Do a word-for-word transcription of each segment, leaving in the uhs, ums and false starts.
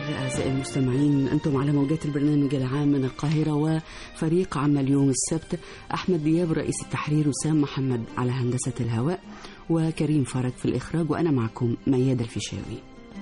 أعزائي المستمعين، أنتم على موجات البرنامج العام من القاهرة، وفريق عمل يوم السبت أحمد دياب رئيس التحرير، وسام محمد على هندسة الهواء، وكريم فرج في الإخراج، وأنا معكم ميادة الفيشاوي.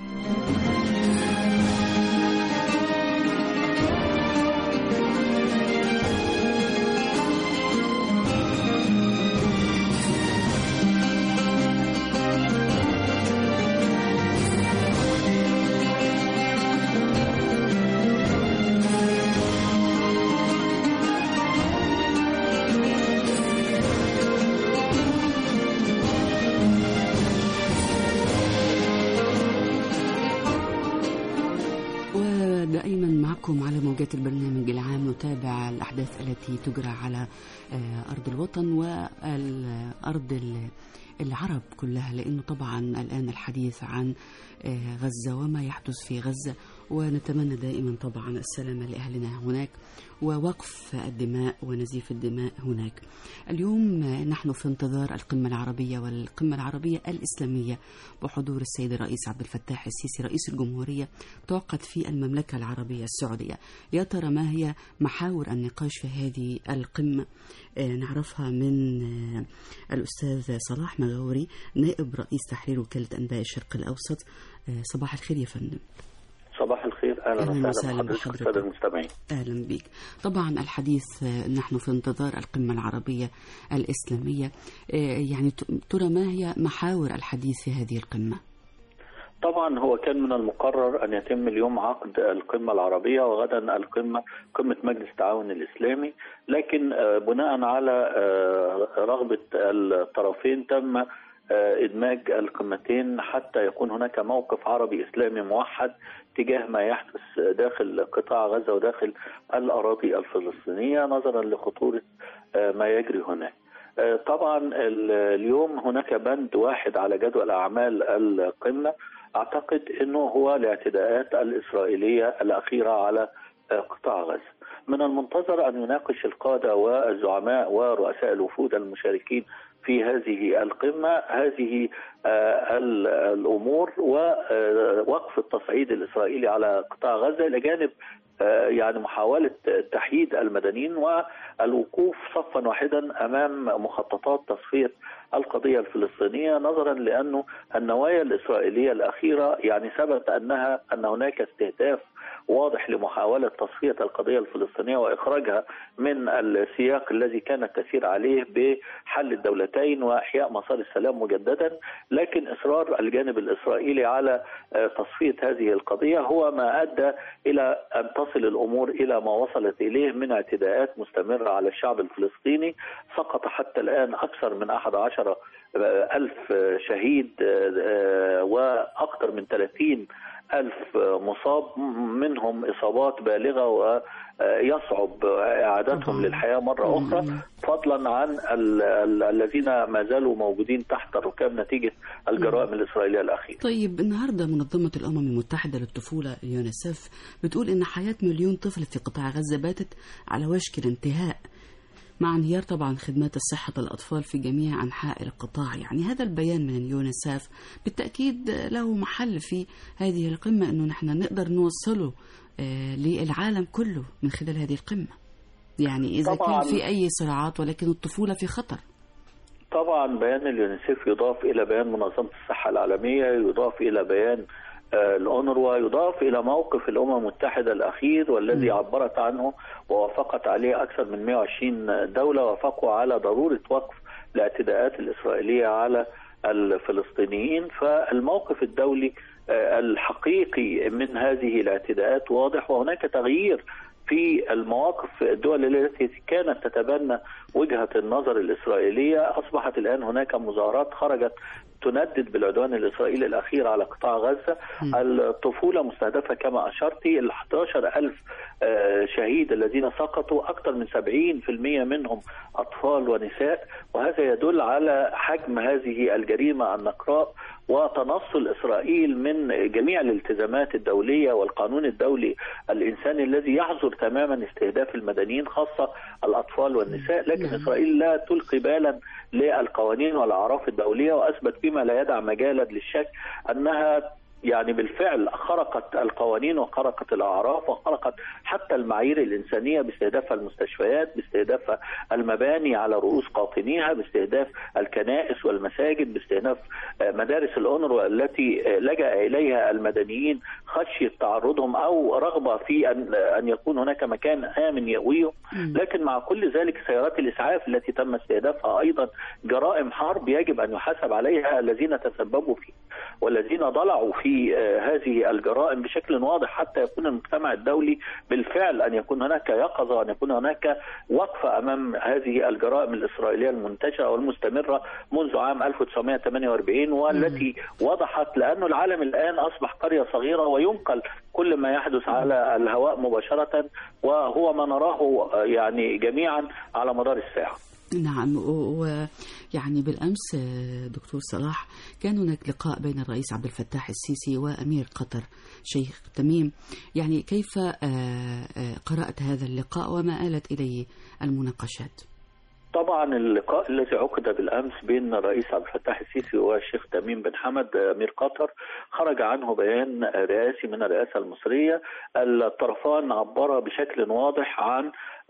على موجات البرنامج العام نتابع الأحداث التي تجرى على أرض الوطن والأرض العرب كلها، لأنه طبعا الآن الحديث عن غزة وما يحدث في غزة، ونتمنى دائما طبعا السلامة لأهلنا هناك ووقف الدماء ونزيف الدماء هناك. اليوم نحن في انتظار القمة العربية والقمة العربية الإسلامية بحضور السيد الرئيس عبد الفتاح السيسي رئيس الجمهورية، توقعت في المملكة العربية السعودية. يا ترى ما هي محاور النقاش في هذه القمة؟ نعرفها من الأستاذ صلاح مغاوري نائب رئيس تحرير وكالة أنباء الشرق الأوسط. صباح الخير يا فندم. صباح الخير، اهلا, أهلاً وسهلا بحضرتك الساده المستمعين. اهلا بك. طبعا الحديث نحن في انتظار القمه العربيه الاسلاميه، يعني ترى ما هي محاور الحديث في هذه القمه؟ طبعا هو كان من المقرر ان يتم اليوم عقد القمه العربيه، وغدا القمه قمه مجلس التعاون الاسلامي، لكن بناء على رغبه الطرفين تم إدماج القمتين حتى يكون هناك موقف عربي إسلامي موحد تجاه ما يحدث داخل قطاع غزة وداخل الأراضي الفلسطينية نظرا لخطورة ما يجري هناك. طبعا اليوم هناك بند واحد على جدول أعمال القمة، أعتقد أنه هو الاعتداءات الإسرائيلية الأخيرة على قطاع غزة. من المنتظر أن يناقش القادة والزعماء ورؤساء الوفود المشاركين في هذه القمة هذه الأمور، ووقف التصعيد الإسرائيلي على قطاع غزة إلى جانب يعني محاولة تحييد المدنيين والوقوف صفا واحدا أمام مخططات تصفية القضية الفلسطينية، نظرا لأنه النوايا الإسرائيلية الأخيرة يعني ثبت أنها أن هناك استهداف واضح لمحاولة تصفية القضية الفلسطينية وإخراجها من السياق الذي كانت تسير عليه بحل الدولتين وإحياء مسار السلام مجددا، لكن إصرار الجانب الإسرائيلي على تصفية هذه القضية هو ما أدى إلى أن تصل الأمور إلى ما وصلت إليه من اعتداءات مستمرة على الشعب الفلسطيني. سقط حتى الآن أكثر من أحد عشر ألف شهيد وأكثر من ثلاثين ألف مصاب، منهم إصابات بالغة ويصعب إعادتهم للحياة مرة أخرى، فضلا عن الذين ما زالوا موجودين تحت الركام نتيجة الجرائم الإسرائيلية الأخيرة. طيب النهاردة منظمة الأمم المتحدة للطفولة اليونيسف بتقول إن حياة مليون طفل في قطاع غزة باتت على وشك الانتهاء، مع انهيار طبعا خدمات الصحة للأطفال في جميع أنحاء القطاع. يعني هذا البيان من اليونيسف بالتأكيد له محل في هذه القمة، أنه نحن نقدر نوصله آه للعالم كله من خلال هذه القمة، يعني إذا كان في أي صراعات، ولكن الطفولة في خطر. طبعا بيان اليونيسف يضاف إلى بيان منظمة الصحة العالمية، يضاف إلى بيان الأونروا، يضاف إلى موقف الأمم المتحدة الأخير والذي عبرت عنه ووافقت عليه أكثر من مئة وعشرين دولة، وافقوا على ضرورة وقف الاعتداءات الإسرائيلية على الفلسطينيين. فالموقف الدولي الحقيقي من هذه الاعتداءات واضح، وهناك تغيير في المواقف الدول التي كانت تتبنى وجهة النظر الإسرائيلية. أصبحت الآن هناك مظاهرات خرجت تندد بالعدوان الإسرائيلي الأخير على قطاع غزة. الطفولة مستهدفة كما أشرتي، ال أحد عشر ألف شهيد الذين سقطوا أكثر من سبعين بالمئة منهم أطفال ونساء، وهذا يدل على حجم هذه الجريمة النقراء وتنصل إسرائيل من جميع الالتزامات الدولية والقانون الدولي الإنساني الذي يحظر تماما استهداف المدنيين خاصة الأطفال والنساء. لكن إسرائيل لا تلقي بالا للقوانين والأعراف الدولية، وأثبت بما لا يدع مجالا للشك أنها يعني بالفعل خرقت القوانين وخرقت الأعراف وخرقت حتى المعايير الإنسانية باستهداف المستشفيات، باستهداف المباني على رؤوس قاطنيها، باستهداف الكنائس والمساجد، باستهداف مدارس الأونروا التي لجأ إليها المدنيين خشية تعرضهم أو رغبة في أن أن يكون هناك مكان آمن يأويهم. لكن مع كل ذلك سيارات الإسعاف التي تم استهدافها أيضا جرائم حرب يجب أن يحاسب عليها الذين تسببوا فيه والذين ضلعوا في هذه الجرائم بشكل واضح، حتى يكون المجتمع الدولي بالفعل أن يكون هناك يقظة وأن يكون هناك وقفة أمام هذه الجرائم الإسرائيلية المنتشرة والمستمرة منذ عام ألف وتسعمائة وثمانية وأربعين، والتي وضحت لأن العالم الآن أصبح قرية صغيرة وينقل كل ما يحدث على الهواء مباشرة، وهو ما نراه يعني جميعا على مدار الساعة. نعم، ويعني بالأمس دكتور صلاح كان هناك لقاء بين الرئيس عبد الفتاح السيسي وأمير قطر شيخ تميم، يعني كيف قرأت هذا اللقاء وما آلت إليه المناقشات؟ طبعا اللقاء الذي عقد بالأمس بين الرئيس عبد الفتاح السيسي والشيخ تميم بن حمد أمير قطر خرج عنه بيان رئاسي من الرئاسة المصرية. الطرفان عبر بشكل واضح عن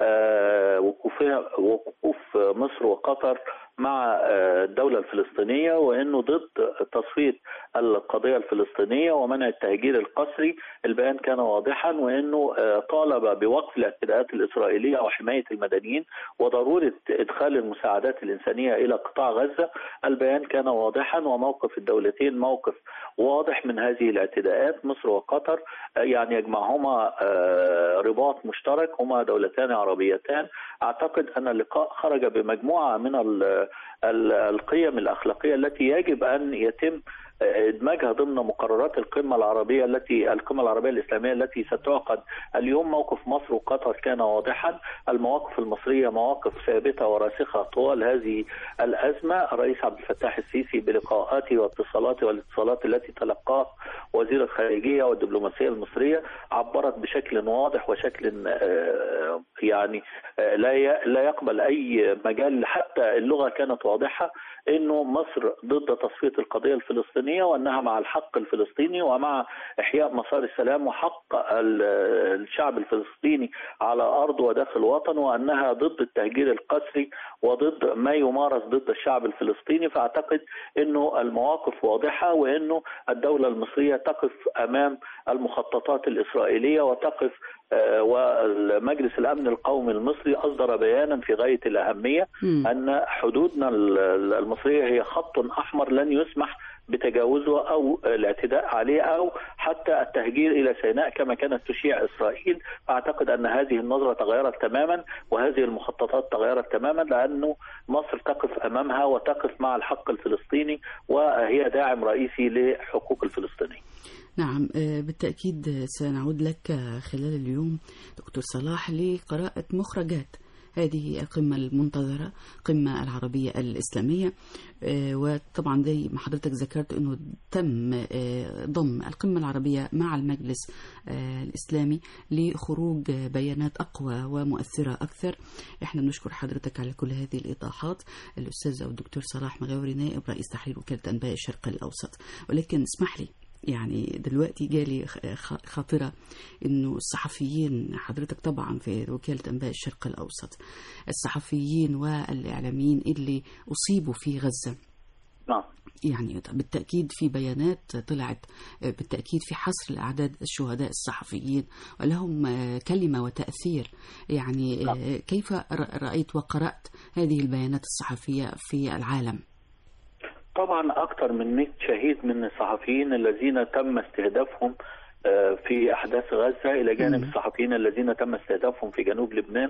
وقوف مصر وقطر مع الدولة الفلسطينية، وأنه ضد تصفية القضية الفلسطينية ومنع التهجير القسري. البيان كان واضحا، وأنه طالب بوقف الاعتداءات الإسرائيلية وحماية المدنيين وضرورة إدخال المساعدات الإنسانية إلى قطاع غزة. البيان كان واضحا، وموقف الدولتين موقف واضح من هذه الاعتداءات. مصر وقطر يعني يجمعهما رباط مشترك، هما دولتان عربيتان. أعتقد أن اللقاء خرج بمجموعة من القيم الأخلاقية التي يجب أن يتم ادماجها ضمن مقررات القمة العربية التي القمة العربية الإسلامية التي ستعقد اليوم. موقف مصر وقطر كان واضحا، المواقف المصرية مواقف ثابتة وراسخة طوال هذه الأزمة. الرئيس عبد الفتاح السيسي بلقاءاته واتصالاته والاتصالات التي تلقاها وزير الخارجية والدبلوماسية المصرية عبرت بشكل واضح وشكل يعني لا لا يقبل أي مجال، حتى اللغة كانت واضحة، إنه مصر ضد تصفية القضية الفلسطينية، وأنها مع الحق الفلسطيني ومع إحياء مسار السلام وحق الشعب الفلسطيني على أرض وداخل وطن، وأنها ضد التهجير القسري وضد ما يمارس ضد الشعب الفلسطيني. فأعتقد إنه المواقف واضحة، وإنه الدولة المصرية تقف أمام المخططات الإسرائيلية وتقف، ومجلس الأمن القومي المصري أصدر بيانا في غاية الأهمية م. أن حدودنا المصرية هي خط أحمر لن يسمح بتجاوزه أو الاعتداء عليه أو حتى التهجير إلى سيناء كما كانت تشيع إسرائيل. فأعتقد أن هذه النظرة تغيرت تماما، وهذه المخططات تغيرت تماما، لأنه مصر تقف أمامها وتقف مع الحق الفلسطيني، وهي داعم رئيسي لحقوق الفلسطينيين. نعم، بالتأكيد سنعود لك خلال اليوم دكتور صلاح لقراءة مخرجات هذه القمة المنتظرة، قمة العربية الإسلامية. وطبعا زي ما حضرتك ذكرت أنه تم ضم القمة العربية مع المجلس الإسلامي لخروج بيانات أقوى ومؤثرة أكثر. احنا بنشكر حضرتك على كل هذه الإيضاحات. الأستاذ أو الدكتور صلاح مغاوري نائب رئيس تحرير وكالة أنباء الشرق الأوسط. ولكن اسمح لي، يعني دلوقتي جالي خاطرة إنه الصحفيين، حضرتك طبعا في وكالة أنباء الشرق الأوسط، الصحفيين والإعلاميين اللي أصيبوا في غزة، نعم، يعني بالتأكيد في بيانات طلعت بالتأكيد في حصر الأعداد الشهداء الصحفيين ولهم كلمة وتأثير. يعني نعم. كيف رأيت وقرأت هذه البيانات الصحفية في العالم؟ طبعا أكثر من مئة شهيد من الصحفيين الذين تم استهدافهم في أحداث غزة، إلى جانب م. الصحفيين الذين تم استهدافهم في جنوب لبنان.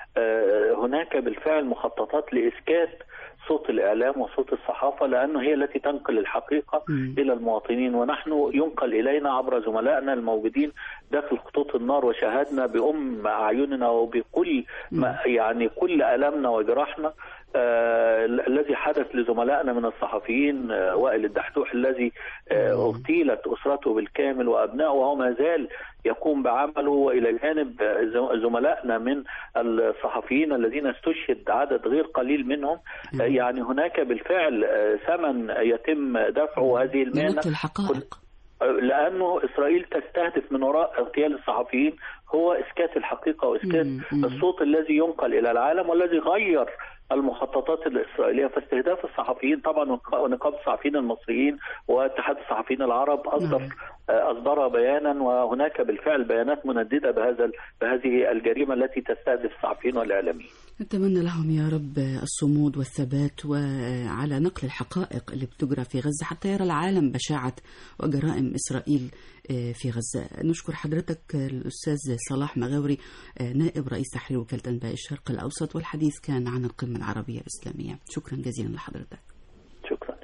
هناك بالفعل مخططات لإسكات صوت الإعلام وصوت الصحافة، لأنه هي التي تنقل الحقيقة م. إلى المواطنين، ونحن ينقل إلينا عبر زملائنا الموجودين داخل خطوط النار، وشاهدنا بأم أعيننا وبكل ما يعني كل ألمنا وجراحنا آه الذي حدث لزملائنا من الصحفيين. آه وائل الدحدوح الذي آه اغتيلت أسرته بالكامل وأبنائه وهو ما زال يقوم بعمله، وإلى جانب زملائنا من الصحفيين الذين استشهد عدد غير قليل منهم. آه يعني هناك بالفعل آه ثمن يتم دفعه هذه المهنة. الحقائق لأنه إسرائيل تستهدف من وراء اغتيال الصحفيين هو إسكات الحقيقة وإسكات الصوت الذي ينقل إلى العالم والذي غير المخططات الإسرائيلية. فاستهداف الصحفيين طبعا ونقابة الصحفيين المصريين واتحاد الصحفيين العرب أصدر أصدر بيانا، وهناك بالفعل بيانات منددة بهذا بهذه الجريمة التي تستهدف الصحفيين والإعلاميين. نتمنى لهم يا رب الصمود والثبات وعلى نقل الحقائق اللي بتجرى في غزة حتى يرى العالم بشاعة وجرائم إسرائيل في غزة. نشكر حضرتك الأستاذ صلاح مغاوري نائب رئيس تحرير وكالة أنباء الشرق الأوسط، والحديث كان عن القمة العربية الإسلامية. شكرا جزيلا لحضرتك. شكرا.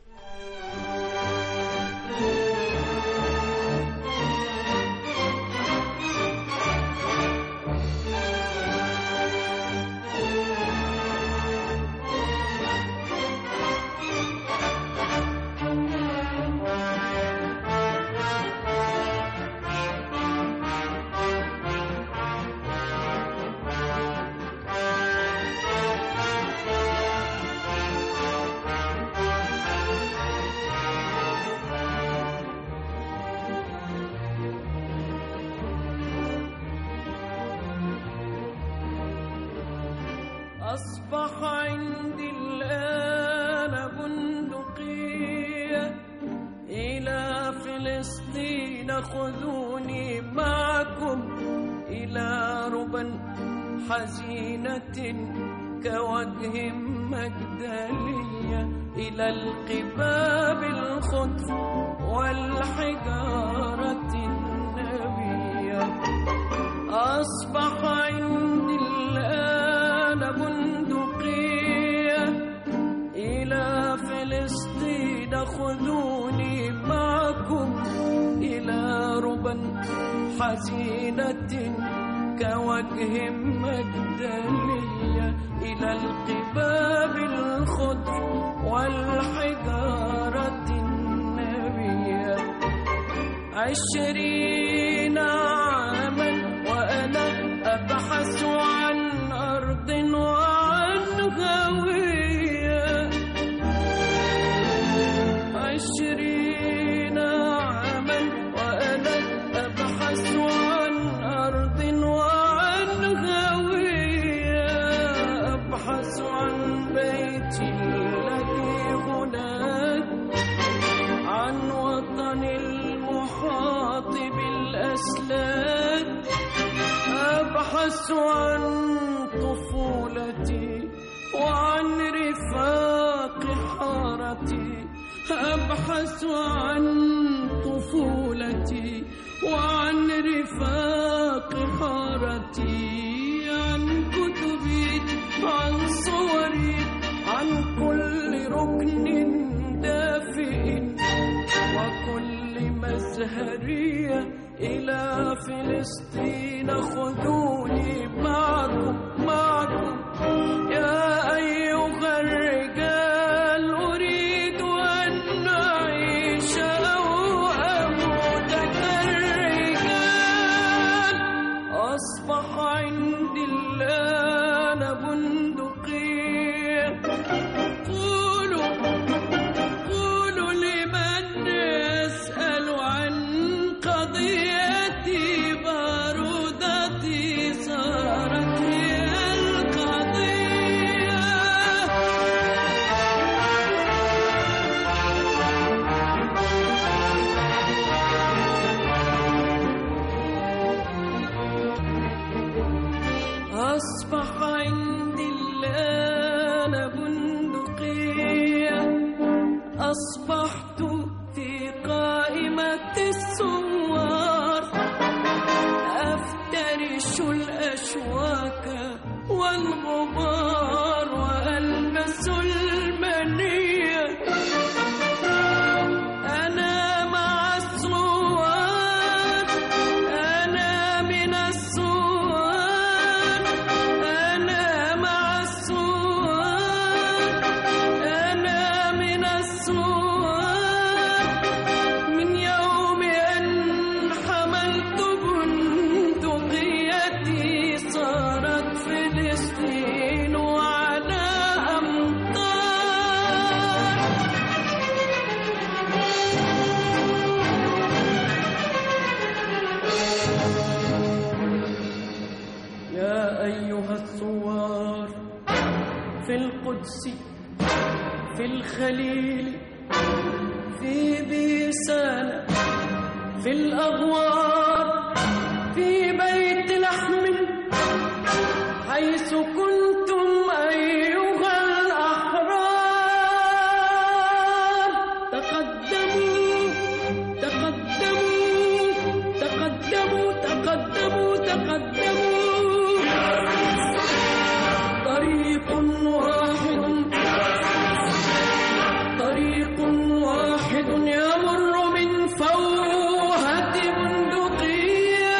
أصبح عندي الآن بندقية إلى فلسطين، خذوني معكم إلى ربى حزينة كوجه مجدلية، إلى القباب الخضر والحجارة النبية. أصبح عندي الآن بندقية إلى فلسطين، خذوني معكم إلى ربى حزينة كوجه مجدلية، إلى القباب الخضر والحجارة النبية. عشرين عاما وأنا أبحث عن أرض وعن هوية، عشرين عاما وأنا أبحث عن أرض وعن هوية، أبحث عن بيتي الذي هناك، عن وطن المحاط بالأسلاك، أبحث عن طفولتي وعن رفاق حارتي، أبحث عن طفولتي وعن رفاق حارتي، عن كتبي عن صوري عن كل ركن دافئ وكل مزهرية، إلى فلسطين خذوني معكم معكم يا أيها الرجال، أريد أن أعيش أو أموت كالرجال. أصبح عندي الآن بندقية، قولوا قولوا لمن يسأل عن قضيتي، بارودتي صارت هي القضية. أصبح عندي الآن بندقية، أصبحت في قائمة الثوار، أفترش الأشواك والغبار وألبس المنية. أنا مع الثوار، أنا من الثوار، أنا مع الثوار، أنا من الثوار. من يوم أن حملت بندقيتي صارت فلسطين في القدس في الخليل في بيسان في الأغوار في بيت لحم حيث كنتم أيها الأحرار تقدموا تقدموا تقدموا تقدموا تقدموا طريق واحد طريق واحد يمر من فوهة بندقية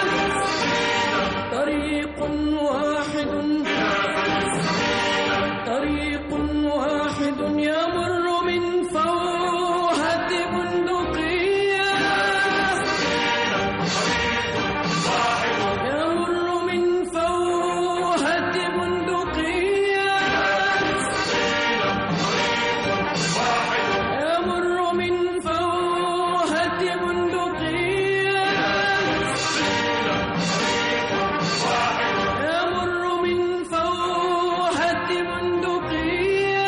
طريق واحد طريق واحد يمر من فوهة بندقية يمر من فوهة بندقية يمر من فوهة بندقية يمر من فوهة بندقية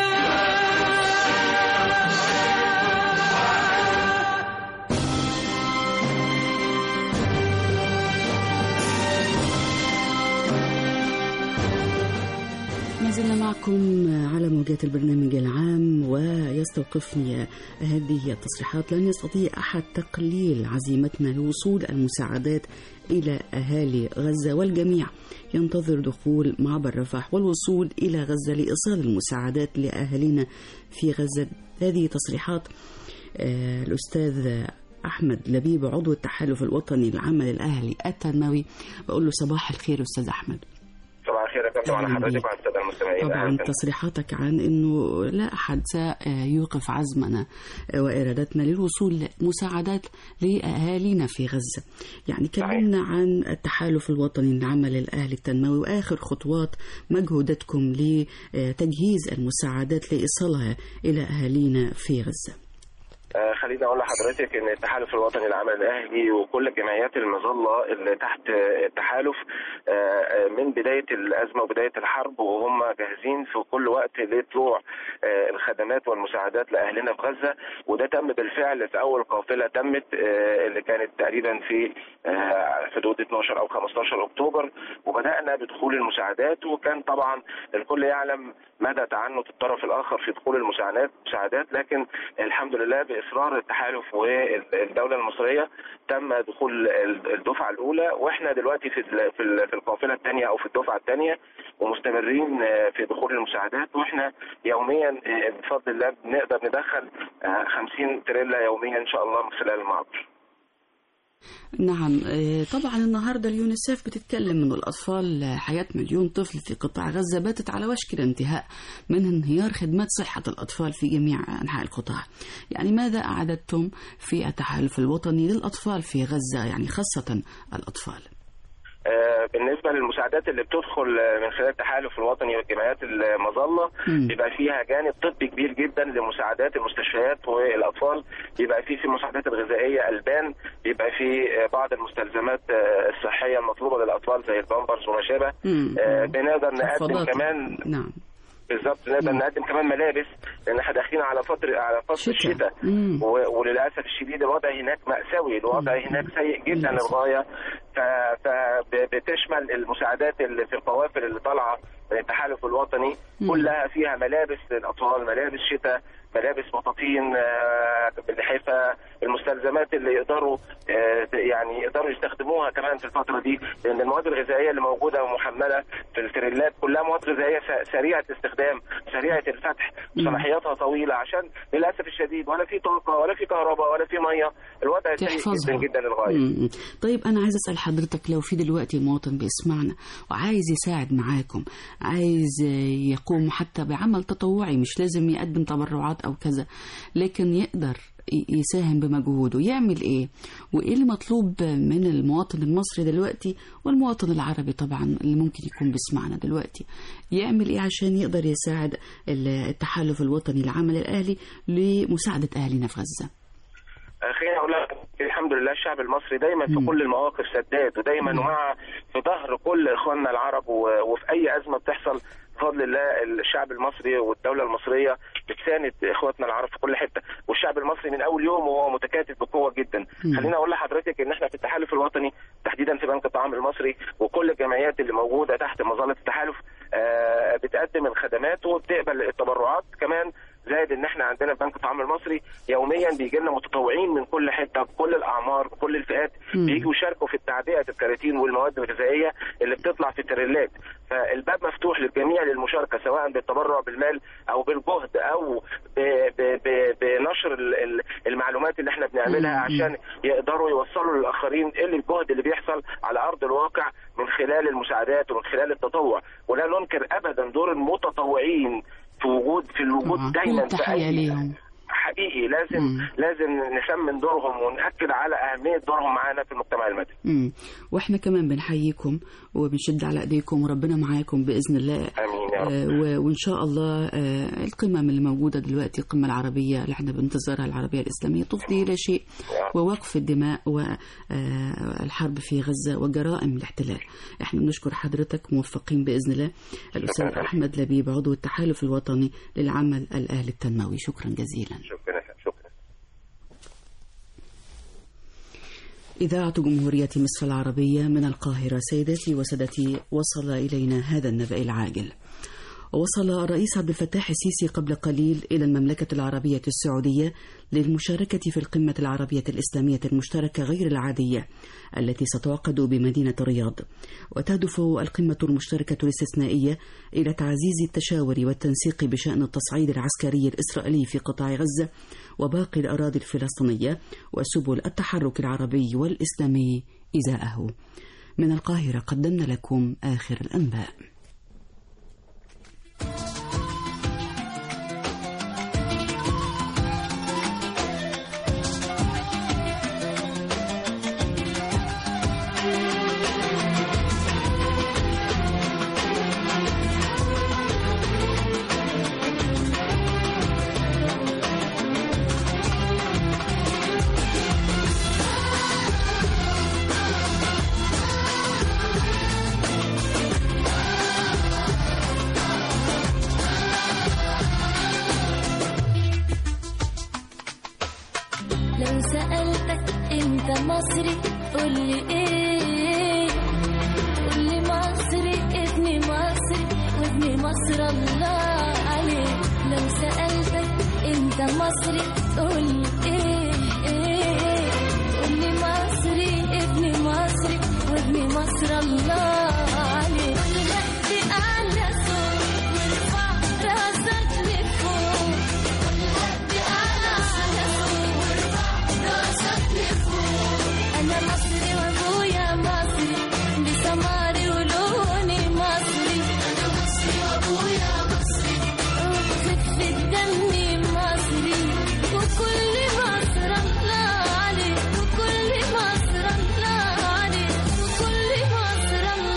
ما زلنا معكم على موجات البرنامج العام. ويستوقفني هذه التصريحات: لن يستطيع أحد تقليل عزيمتنا لوصول المساعدات إلى أهالي غزة، والجميع ينتظر دخول معبر رفح والوصول إلى غزة لإيصال المساعدات لأهالينا في غزة. هذه تصريحات آه الأستاذ أحمد لبيب عضو التحالف الوطني للعمل الأهلي التنموي. بقول له صباح الخير أستاذ أحمد. صباح الخير يا كابتن، على حضرتك وعلى الساده المستمعين. طبعا تصريحاتك عن انه لا احد سيوقف عزمنا وارادتنا للوصول لمساعدات لاهالينا في غزه. يعني كلمنا عن التحالف الوطني للعمل الاهلي التنموي واخر خطوات مجهوداتكم لتجهيز المساعدات لايصالها الى اهالينا في غزه. آه خليني اقول لحضرتك ان التحالف الوطني للعمل الاهلي وكل الجمعيات المظله اللي تحت التحالف آه من بدايه الازمه وبدايه الحرب وهم جاهزين في كل وقت لطلوع آه الخدمات والمساعدات لاهلنا في غزه، وده تم بالفعل في اول قافله تمت آه اللي كانت تقريبا في آه حدود اثناشر او خمستاشر اكتوبر، وبدانا بدخول المساعدات. وكان طبعا الكل يعلم مدى تعنت الطرف الاخر في دخول المساعدات مساعدات لكن الحمد لله باصرار التحالف والدوله المصريه تم دخول الدفعه الاولى، واحنا دلوقتي في في القافله الثانيه او في الدفعه الثانيه ومستمرين في دخول المساعدات، واحنا يوميا بفضل الله بنقدر ندخل خمسين تريلا يوميا ان شاء الله من خلال المعبر. نعم طبعا النهارده اليونيسيف بتتكلم انه الاطفال حياه مليون طفل في قطاع غزه باتت على وشك الانتهاء من انهيار خدمات صحه الاطفال في جميع انحاء القطاع. يعني ماذا اعددتم في التحالف الوطني للاطفال في غزه، يعني خاصه الاطفال؟ بالنسبه للمساعدات اللي بتدخل من خلال التحالف الوطني والجمعيات المظله بيبقى فيها جانب طبي كبير جدا لمساعدات المستشفيات والاطفال، بيبقى فيه في المساعدات الغذائيه البان، بيبقى فيه بعض المستلزمات الصحيه المطلوبه للاطفال زي البامبرز وما شابه. بنقدر نقدم كمان نعم بالظبط نقدر نقدم كمان ملابس لان احنا داخلين على فتره على فصل الشتاء، وللاسف الشديد الوضع هناك مأساوي، الوضع هناك سيء جدا للغايه. فبتشمل المساعدات اللي في القوافل اللي طالعه من التحالف الوطني كلها فيها ملابس للاطفال، ملابس شتاء، ملابس بطاطين باللحافه، المستلزمات اللي يقدروا يعني يقدروا يستخدموها كمان في الفتره دي، لان المواد الغذائيه اللي موجوده ومحمله في التريلات كلها مواد غذائيه سريعه الاستخدام، سريعه الفتح، صلاحياتها طويله، عشان للاسف الشديد ولا في طاقه ولا في كهرباء ولا في ميه، الوضع سيء جدا جدا للغايه. طيب انا عايز اسال حضرتك، لو في دلوقتي مواطن بيسمعنا وعايز يساعد معاكم، عايز يقوم حتى بعمل تطوعي، مش لازم يقدم تبرعات او كذا، لكن يقدر يساهم بمجهوده، يعمل ايه؟ وايه اللي مطلوب من المواطن المصري دلوقتي والمواطن العربي طبعا اللي ممكن يكون بيسمعنا دلوقتي، يعمل ايه عشان يقدر يساعد التحالف الوطني للعمل الاهلي لمساعدة اهالينا في غزة؟ خليني اقول لك الحمد لله الشعب المصري دايما في كل المواقف سداد، ودايما مع في ظهر كل اخواننا العرب، وفي اي ازمه بتحصل بفضل الله الشعب المصري والدوله المصريه بتساند اخواتنا العرب في كل حته، والشعب المصري من اول يوم وهو متكاتف بقوه جدا. خليني اقول لحضرتك ان احنا في التحالف الوطني تحديدا في بنك الطعام المصري وكل الجمعيات اللي موجوده تحت مظله التحالف آه بتقدم الخدمات وبتقبل التبرعات كمان، زائد ان احنا عندنا بنك الطعام المصري يوميا بيجي لنا متطوعين من كل حته بكل الاعمار بكل الفئات بييجوا يشاركوا في التعبئه الكراتين والمواد الغذائيه اللي بتطلع في التريلات. فالباب مفتوح للجميع للمشاركه سواء بالتبرع بالمال او بالجهد او بنشر المعلومات اللي احنا بنعملها عشان يقدروا يوصلوا للاخرين اللي الجهد اللي بيحصل على ارض الواقع من خلال المساعدات ومن خلال التطوع. ولا ننكر ابدا دور المتطوعين في وجود في الوجود آه. دايما في أي حقيقي لازم مم. لازم نسمن دورهم ونأكد على أهمية دورهم معانا في المجتمع المدني. مم. واحنا كمان بنحييكم وبنشد على ايديكم وربنا معاكم باذن الله. امين يا رب. آه وان شاء الله آه القمم اللي موجوده دلوقتي القمه العربيه اللي احنا بننتظرها العربيه الاسلاميه تفضي الى شيء ووقف الدماء والحرب في غزه وجرائم الاحتلال. احنا بنشكر حضرتك موفقين باذن الله. الاستاذ احمد لبيب عضو التحالف الوطني للعمل الاهلي التنموي، شكرا جزيلا. شكرا شكرا. إذاعة جمهورية مصر العربية من القاهرة. سيداتي وسادتي، وصل إلينا هذا النبأ العاجل. وصل الرئيس عبد الفتاح السيسي قبل قليل إلى المملكة العربية السعودية للمشاركة في القمة العربية الإسلامية المشتركة غير العادية التي ستعقد بمدينة الرياض. وتهدف القمة المشتركة الاستثنائية إلى تعزيز التشاور والتنسيق بشأن التصعيد العسكري الإسرائيلي في قطاع غزة وباقي الأراضي الفلسطينية وسبل التحرك العربي والإسلامي إزاءه. من القاهرة قدمنا لكم آخر الأنباء. لو سألتك انت مصري قولي ايه، قولي مصري ابني مصري وابني مصر الله عليه. لو سألتك انت مصري قولي ايه, إيه قولي مصري ابني مصري وابني مصر الله عليه. هدي أعلى صوت وارفع راسك لفوق، هدي أعلى صوت راسك لفوق. أنا مصري وأبويا مصري بسماري ولوني مصري. أنا مصري وأبويا مصري وبخفة دمي مصري. وكل مصر الله عليك، وكل مصر الله عليك، وكل مصر الله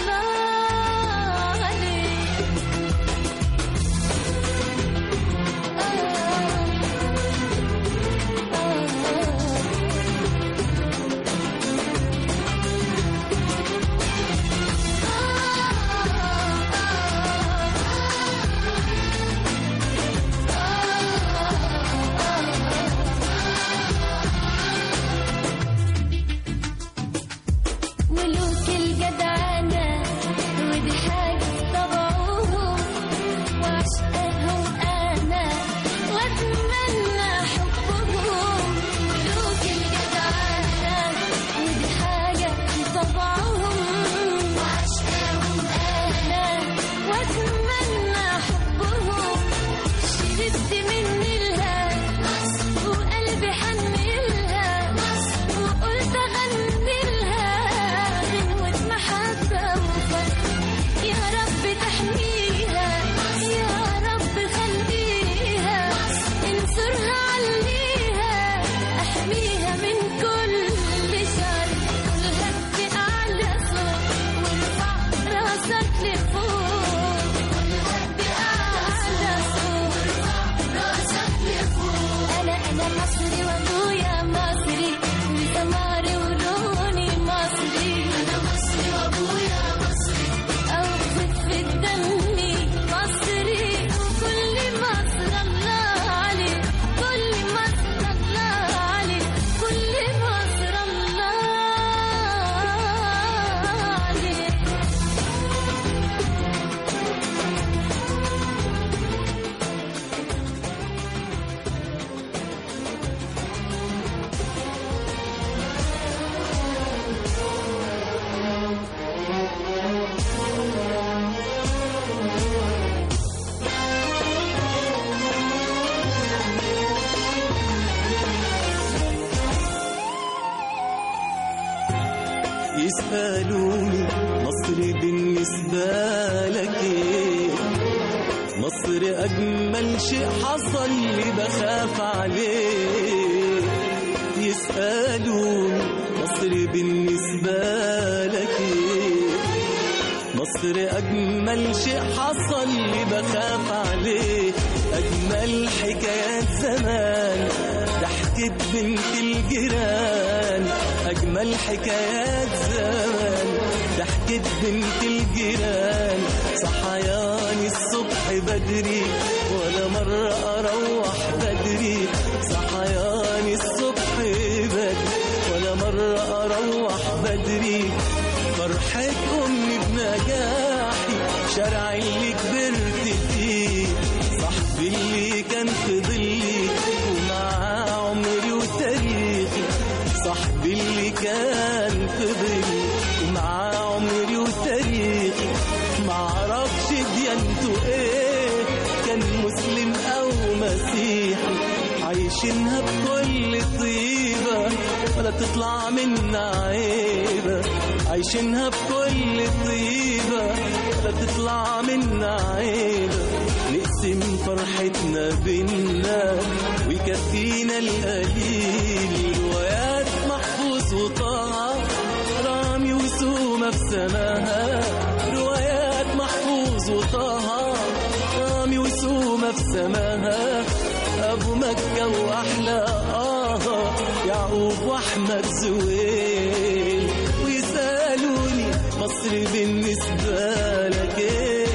ويسألوني مصر بالنسبة لك ايه؟ مصر أجمل شيء حصل لي بخاف عليه. يسألوني مصر بالنسبة لك ايه؟ مصر أجمل شيء حصل لي بخاف عليه. أجمل حكايات زمان ضحكت بنت الجيران. أجمل حكايات زمان ضحكت بنت الجيران. صحياني الصبح بدري ولا مرة أروح بدري. صحياني الصبح بدري ولا مرة أروح بدري. فرحة أمي بنجاحي شارع اللي كبرت فيه. صاحبي اللي كان في ظلي ومعاه عمري وتاريخي. صاحبي اللي كان في ظلي ومعاه عمري وتاريخي. معرفش ديانته ايه كان مسلم او مسيحي. عايشينها بكل طيبة ولا تطلع منا عيبة. عايشينها بكل طيبة ولا تطلع منا عيبة. نقسم فرحتنا بينا ويكفينا القليل. روايات محفوظ وطه رامي وسومة في سماها. روايات محفوظ وطه رامي وسومة في سماها. أبو مكة وأحلى آه يعقوب وأحمد زويل. ويسألوني مصر بالنسبة لك إيه؟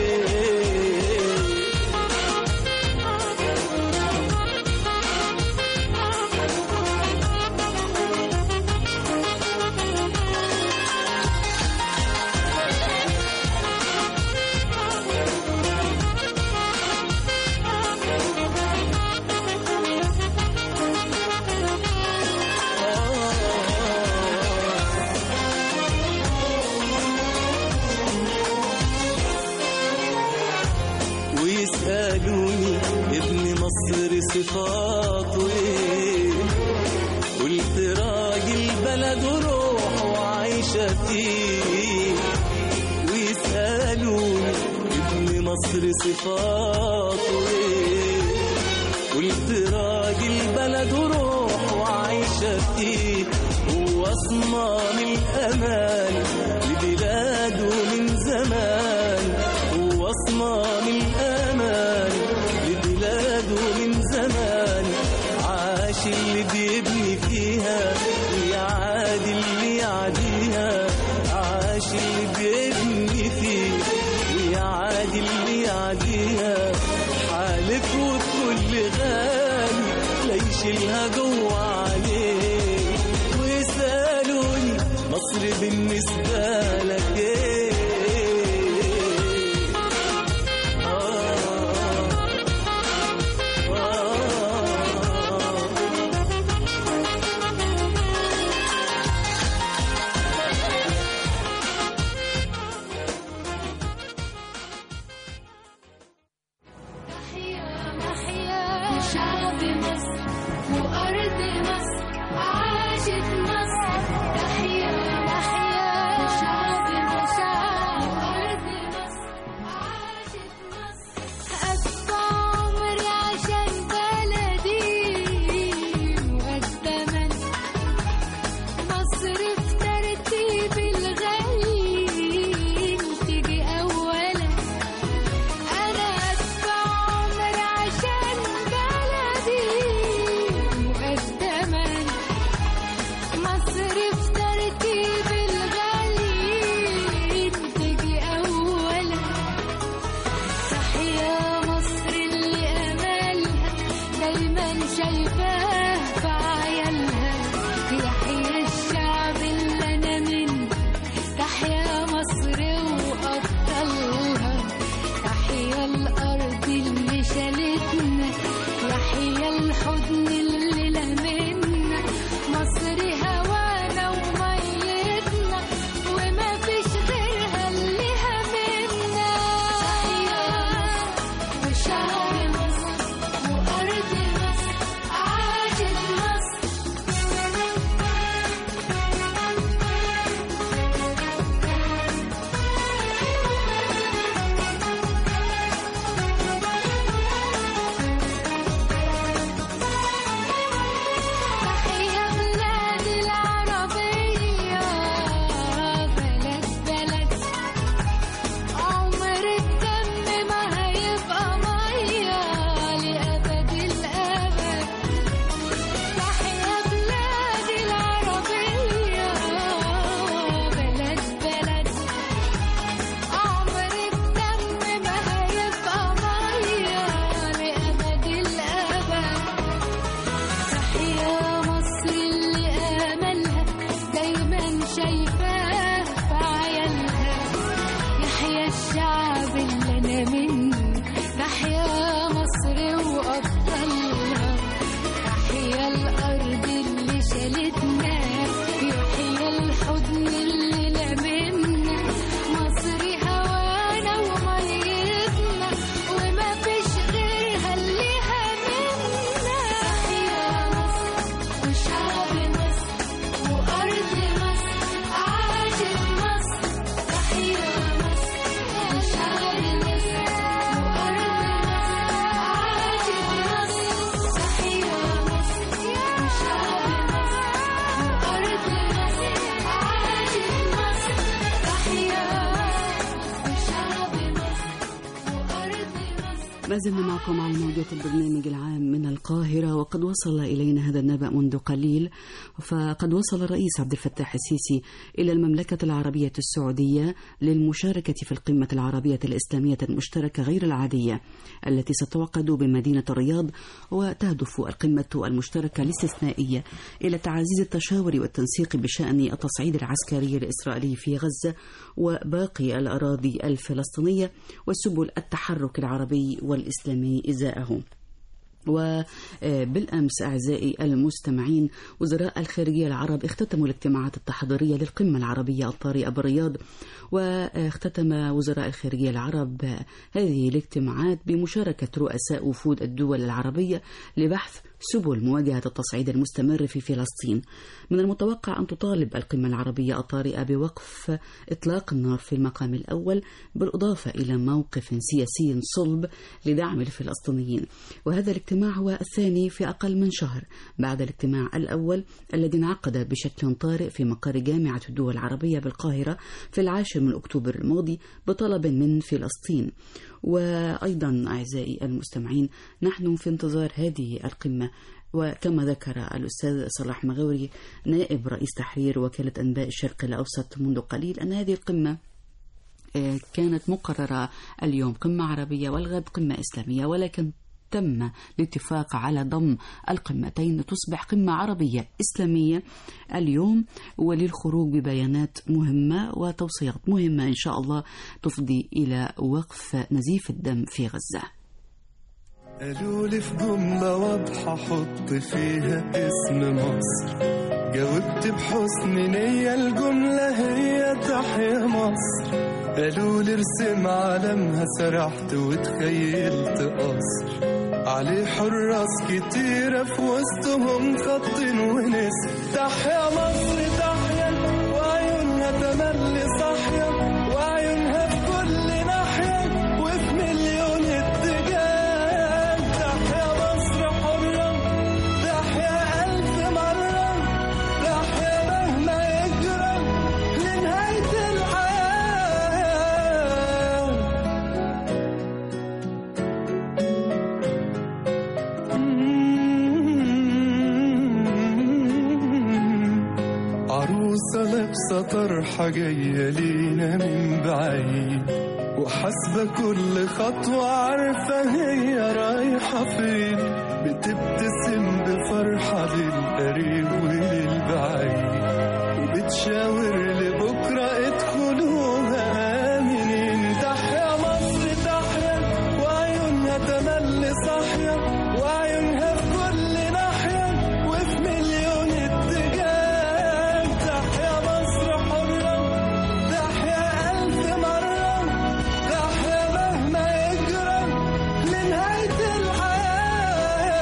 ويسألوني ابن مصر صفاته ايه؟ قلت راجل بلد وروح وعايشة فيه. ويسألوني ابن مصر صفاته ايه؟ قلت راجل بلد وروح وعايشة فيه. هو صمام الأمان لبلاده من زمان. هو صمام الأمان لبلاده من زمان. عاش اللي بيبني فيها ويعادي اللي يعديها. عاش اللي بيبني فيها ويعادي اللي يعديها. حالف وبكل غالي لا يشيلها جوه عليه. ويسألوني مصر بالنسبة لك ايه؟ شعب مصر وأرض مصر عاشت مصر. تحيا تحيا شعب ما زلنا معكم على موجات البرنامج العام من القاهرة، وقد وصل إلينا هذا النبأ منذ قليل. فقد وصل الرئيس عبد الفتاح السيسي إلى المملكة العربية السعودية للمشاركة في القمة العربية الإسلامية المشتركة غير العادية التي ستعقد بمدينة الرياض. وتهدف القمة المشتركة الاستثنائية إلى تعزيز التشاور والتنسيق بشأن التصعيد العسكري الإسرائيلي في غزة وباقي الأراضي الفلسطينية وسبل التحرك العربي والإسلامي إزاءه. وبالأمس أعزائي المستمعين وزراء الخارجية العرب اختتموا الاجتماعات التحضيرية للقمة العربية الطارئة بالرياض. واختتم وزراء الخارجية العرب هذه الاجتماعات بمشاركة رؤساء وفود الدول العربية لبحث سبل مواجهة التصعيد المستمر في فلسطين. من المتوقع أن تطالب القمة العربية الطارئة بوقف إطلاق النار في المقام الأول، بالإضافة إلى موقف سياسي صلب لدعم الفلسطينيين. وهذا الاجتماع هو الثاني في أقل من شهر بعد الاجتماع الأول الذي انعقد بشكل طارئ في مقر جامعة الدول العربية بالقاهرة في العاشر من أكتوبر الماضي بطلب من فلسطين. وأيضا أعزائي المستمعين نحن في انتظار هذه القمة، وكما ذكر الأستاذ صلاح مغاوري نائب رئيس تحرير وكالة أنباء الشرق الأوسط منذ قليل أن هذه القمة كانت مقررة اليوم قمة عربية والغد قمة إسلامية، ولكن تم الاتفاق على ضم القمتين لتصبح قمة عربية إسلامية اليوم، وللخروج ببيانات مهمة وتوصيات مهمة إن شاء الله تفضي إلى وقف نزيف الدم في غزة. قالوا لي في جملة واضحة حط فيها اسم مصر، جاوبت بحسن نية الجملة هي تحيا مصر. قالوا لي ارسم علمها سرحت وتخيلت قصر عليه حراس كتيرة في وسطهم خط ونسر. تحيا مصر تحيا وعيونها تملي صاحية، وعيونها في كل ناحية وفي مليون اتجاه. تحيا مصر حرة تحيا ألف مرة، تحيا مهما يجرى لنهاية الحياة. عروسة لابسة طرحة جاية لينا من بعيد، وحاسبة كل خطوة عارفة هي رايحة فين. بتبتسم بفرحة للقريب وللبعيد، وبتشاور لبكرة ادخلوها آمنين. تحيا مصر تحيا وعيونها تملي صاحية، وعيونها في كل ناحية وفي مليون اتجاه. تحيا مصر حرة تحيا ألف مرة، تحيا مهما يجرى لنهاية الحياة.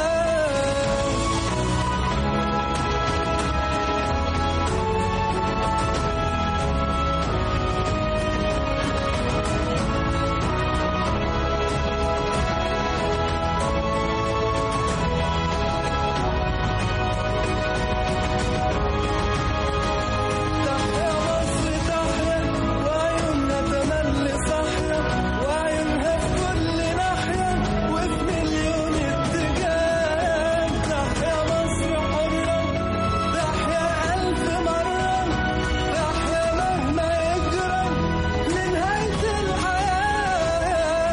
تحيا مصر تحيا وعيونها تملي صاحية، وعيونها في كل ناحية وفي مليون اتجاه. تحيا مصر حرة تحيا ألف مرة، تحيا مهما يجرى لنهاية الحياة.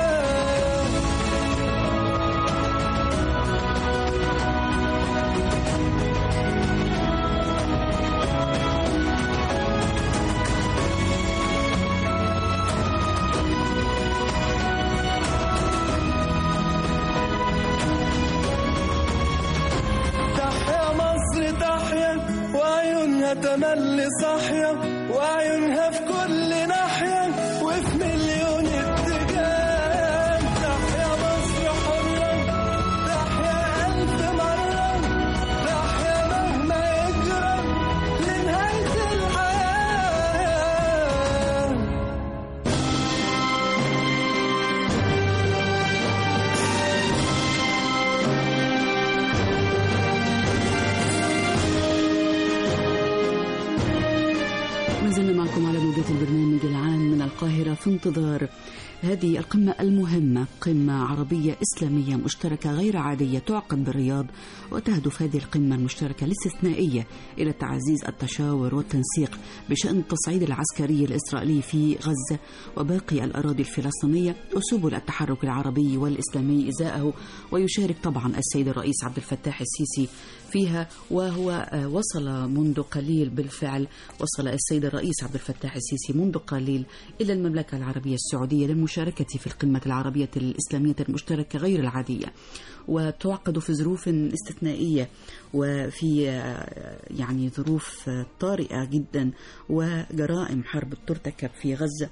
تحيا مصر تحيا وعيونها تملي صاحية، وعيونها في كل ناحية وفي مليون اتجاه. تحيا مصر حرة تحيا ألف مرة، تحيا مهما يجرى لنهاية الحياة. ما زلنا معكم على موجات البرنامج البرنامج العام من القاهرة في انتظار هذه القمة المهمة، قمة عربية إسلامية مشتركة غير عادية تعقد بالرياض، وتهدف هذه القمة المشتركة الاستثنائية إلى تعزيز التشاور والتنسيق بشأن التصعيد العسكري الإسرائيلي في غزة وباقي الأراضي الفلسطينية وسبل التحرك العربي والإسلامي إزاءه. ويشارك طبعا السيد الرئيس عبد الفتاح السيسي فيها، وهو وصل منذ قليل بالفعل وصل السيد الرئيس عبد الفتاح السيسي منذ قليل إلى المملكة العربية السعودية للمشاركة في القمة العربية الإسلامية المشتركة غير العادية، وتعقد في ظروف استثنائية وفي يعني ظروف طارئة جدا وجرائم حرب ترتكب في غزة.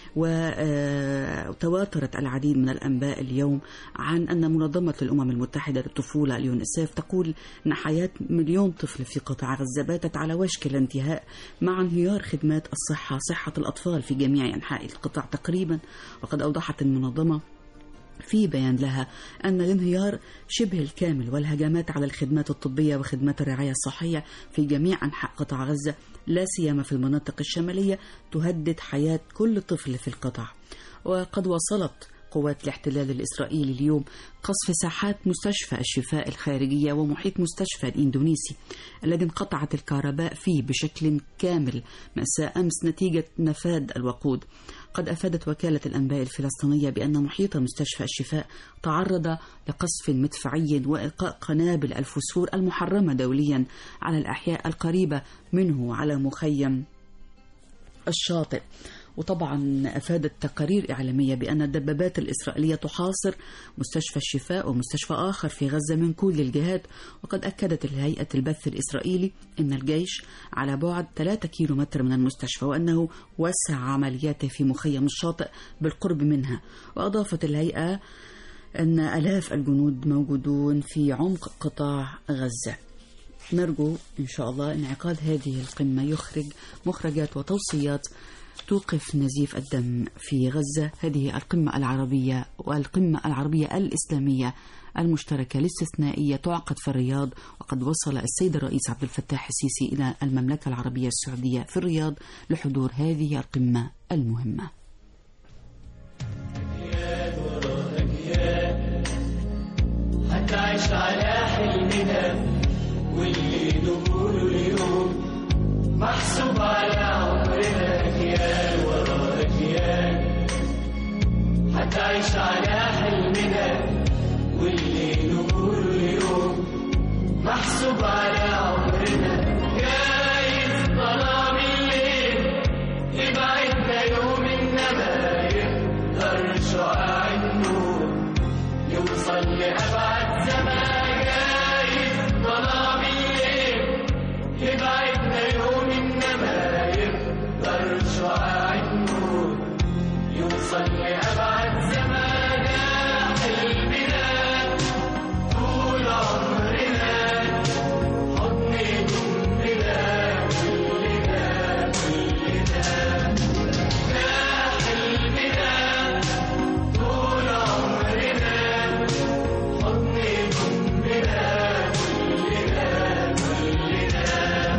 وتواترت العديد من الأنباء اليوم عن أن منظمة الأمم المتحدة للطفولة اليونيسيف تقول أن حياة مليون طفل في قطاع غزة باتت على وشك الانتهاء مع انهيار خدمات الصحة صحة الأطفال في جميع أنحاء القطاع تقريبا. وقد أوضحت المنظمة في بيان لها أن الانهيار شبه الكامل والهجمات على الخدمات الطبية وخدمات الرعاية الصحية في جميع أنحاء قطاع غزة لا سيما في المناطق الشمالية تهدد حياة كل طفل في القطاع. وقد وصلت قوات الاحتلال الإسرائيلي اليوم قصف ساحات مستشفى الشفاء الخارجية ومحيط مستشفى الإندونيسي الذي انقطعت الكهرباء فيه بشكل كامل مساء أمس نتيجة نفاذ الوقود. قد أفادت وكالة الأنباء الفلسطينية بأن محيط مستشفى الشفاء تعرض لقصف مدفعي وإلقاء قنابل الفسفور المحرمة دوليا على الأحياء القريبة منه على مخيم الشاطئ. وطبعا أفادت تقارير إعلامية بأن الدبابات الإسرائيلية تحاصر مستشفى الشفاء ومستشفى آخر في غزة من كل الجهات. وقد أكدت الهيئة البث الإسرائيلي أن الجيش على بعد ثلاثة كيلو متر من المستشفى وأنه وسع عملياته في مخيم الشاطئ بالقرب منها. وأضافت الهيئة أن آلاف الجنود موجودون في عمق قطاع غزة. نرجو إن شاء الله انعقاد هذه القمة يخرج مخرجات وتوصيات توقف نزيف الدم في غزة. هذه القمة العربية والقمة العربية الإسلامية المشتركة الاستثنائية تعقد في الرياض. وقد وصل السيد الرئيس عبد الفتاح السيسي إلى المملكة العربية السعودية في الرياض لحضور هذه القمة المهمة. هتعيش على حلمنا واللي نقوله اليوم محسوب على عمرنا أجيال ورا أجيال. هتعيش على حلمنا واللي نقوله اليوم محسوب على عمرنا. جايز ظلام الليل يبعدنا يوم إنما يقدر شعاع النور يوصل لأبعد زمان. جايز ظلام الليل يبعدنا يوم إنما يقدر شعاع النور يوصل لأبعد زمان. حلمنا طول عمرنا حضن ضمنا كلنا كلنا. ده حلمنا طول عمرنا حضن ضمنا كلنا كلنا.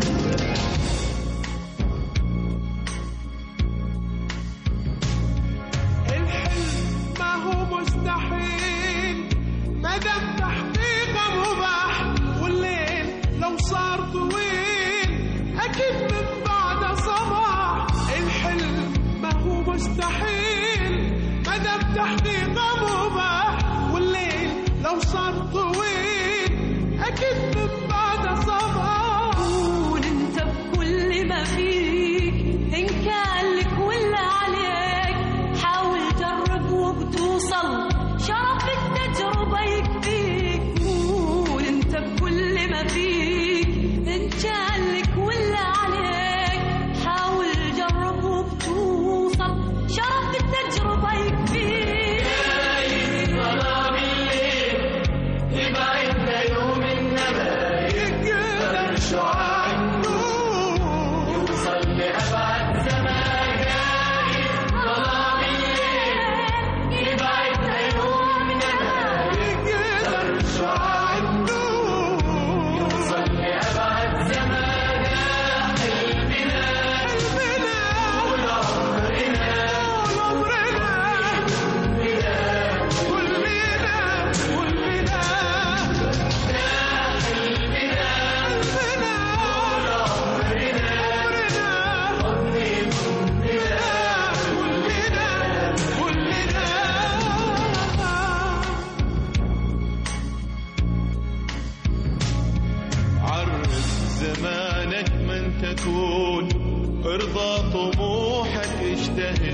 الحلم ما هو مستحيل مادام تحقيقه مباح، والليل لو صار طويل اكيد من بعد صباح. الحلم ما هو مستحيل مادام تحقيقه مباح، والليل لو صار طويل اكيد من بعد صباح. قول انت بكل ما فيك ان كان لك ولا عليك، حاول جرب وبتوصل شرف التجربة يكفيك. قول انت بكل ما فيك ان كان لك ولا عليك، حاول جرب وبتوصل شرف التجربة يكفيك. ظلام الليل يبعدنا يوم إنما يقدر شعاع النور يوصل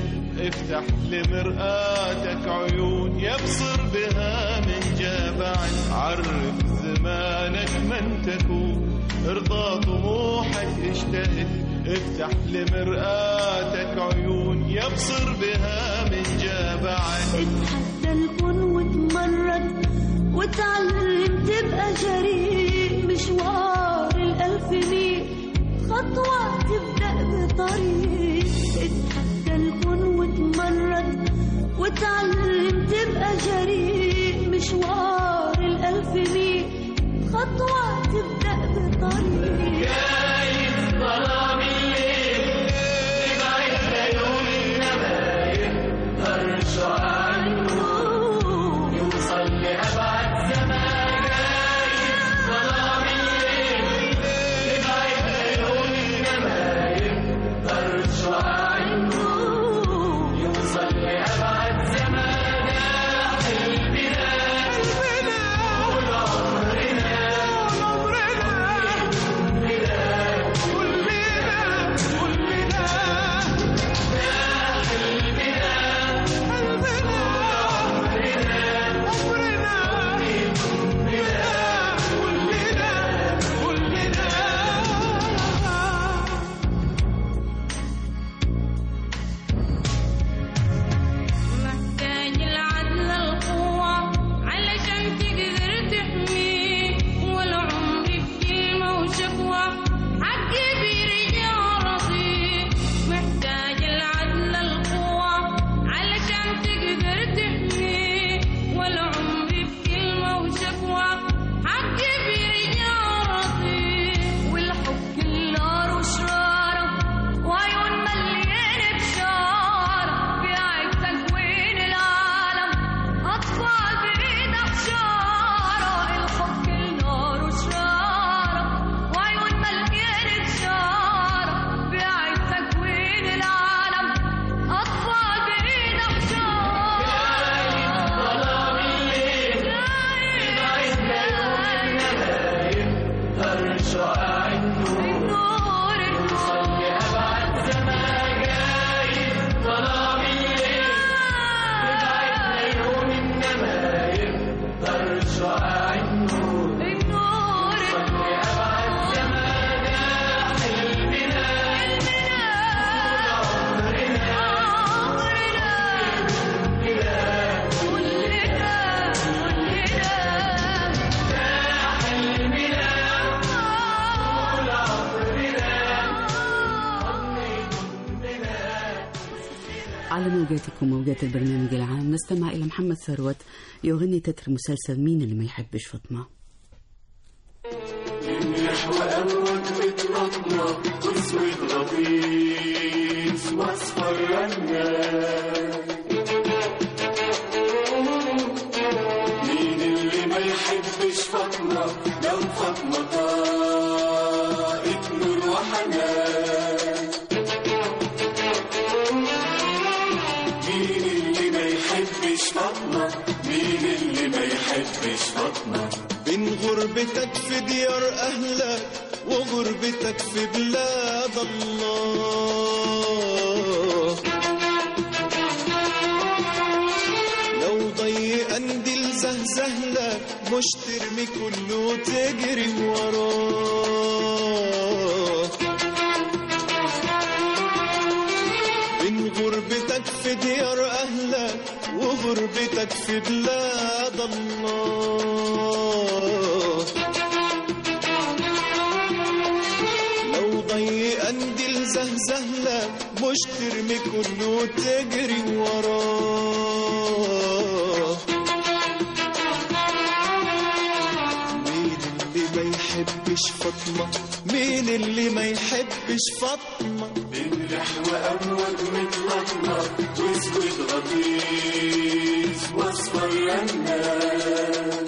اشتهت افتح لمرآتك عيون يبصر بها من جابع. عرف زمانك من تكون ارضى طموحك اشتهت افتح لمرآتك عيون يبصر بها من جابع. اتحدى الكون وتمرد وتعلم تبقى جريء. مشوار الألف ميل خطوة تبدأ بطريق. اتحدى الكون وتمرد وتعلم تبقى جريء. مشوار الألف ميل خطوة تبدأ بطريق. جايز ظلام الليل يبعد عيون النبايل ترجع عنه يوصل لأبعد زمان. جايز ظلام الليل يبعد عيون النبايل ترجع عنه يوصل لأبعد زمان. حلمنا طول عمرنا محتاج العدل القوة علشان تقدر تحميه. والعمر بكلمة وشكوى حقي بيرجع رصيد. محتاج العدل القوة علشان تقدر تحميه. والعمر بكلمة وشكوى حقي بيرجع رصيد. والحب النار وشرارة وعيون مليانة بشارة بيعيد تكوين العالم أطفال بإيد أحجارة. الحب النار وشرارة وعيون مليانة بشارة بيعيد تكوين العالم أطفال بإيد أحجارة. ظلام الليل يبعد عيون النبايل ترجع عنه النور يوصل لأبعد زمان. جايز ظلام الليل يبعد عيون النبايل ترجع عنه النور لأبعد زمان. حلمنا على موجاتكم موجات البرنامج العام نستمع إلى محمد ثروت يغني تتر مسلسل مين اللي ما يحبش فاطمة. نملح وأموت بترطنا واسود غطيس واصفر رنان. مين اللي ما يحبش فاطمة لو فاطمة طاقت نور وحنان. مين اللي ما يحبش فاطمة مين اللي ما يحبش فاطمة. بين غربتك في ديار أهلك وغربتك في بلاد الله. لو ضيق أندل زهزهلك مش ترمي كله وتجري وراه. بين غربتك في ديار أهلك وغربتك في بلاد الله. لو ضيق أندل زهزهلك مش ترمي كله وتجري وراه. مين اللي ما يحبش فاطمة مين اللي ما يحبش فاطمة. بنرح وأموت متلطمة واسود غطيس واصفر رنان.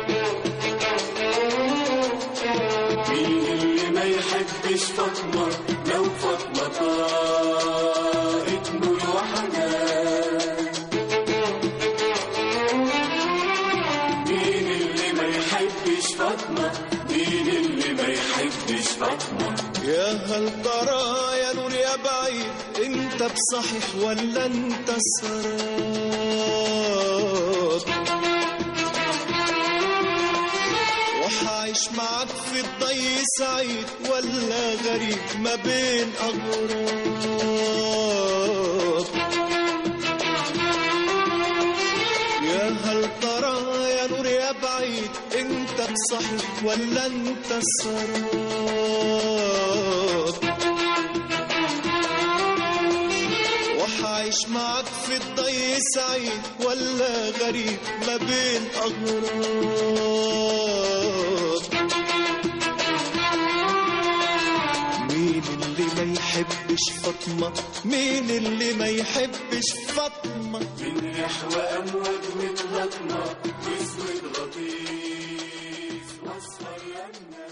مين اللي ما يحبش فاطمة لو فاطمة طاقت نور وحنان. مين اللي ما يحبش فاطمة مين اللي ما يحبش فاطمة. يا هل ترى يا نور يا بعيد انت بصحيح ولا انت سراب، وحعيش معك في الضي سعيد ولا غريب ما بين أغراب. يا هل ترى يا نور يا بعيد انت بصحيح ولا انت سراب، وحعيش معك في الضي سعيد ولا غريب ما بين أغراب. مين اللي ما يحبش فاطمة، مين اللي ما يحبش فاطمة، من يحوى أمواج متلطمة واسود غطيس واصفر لنا.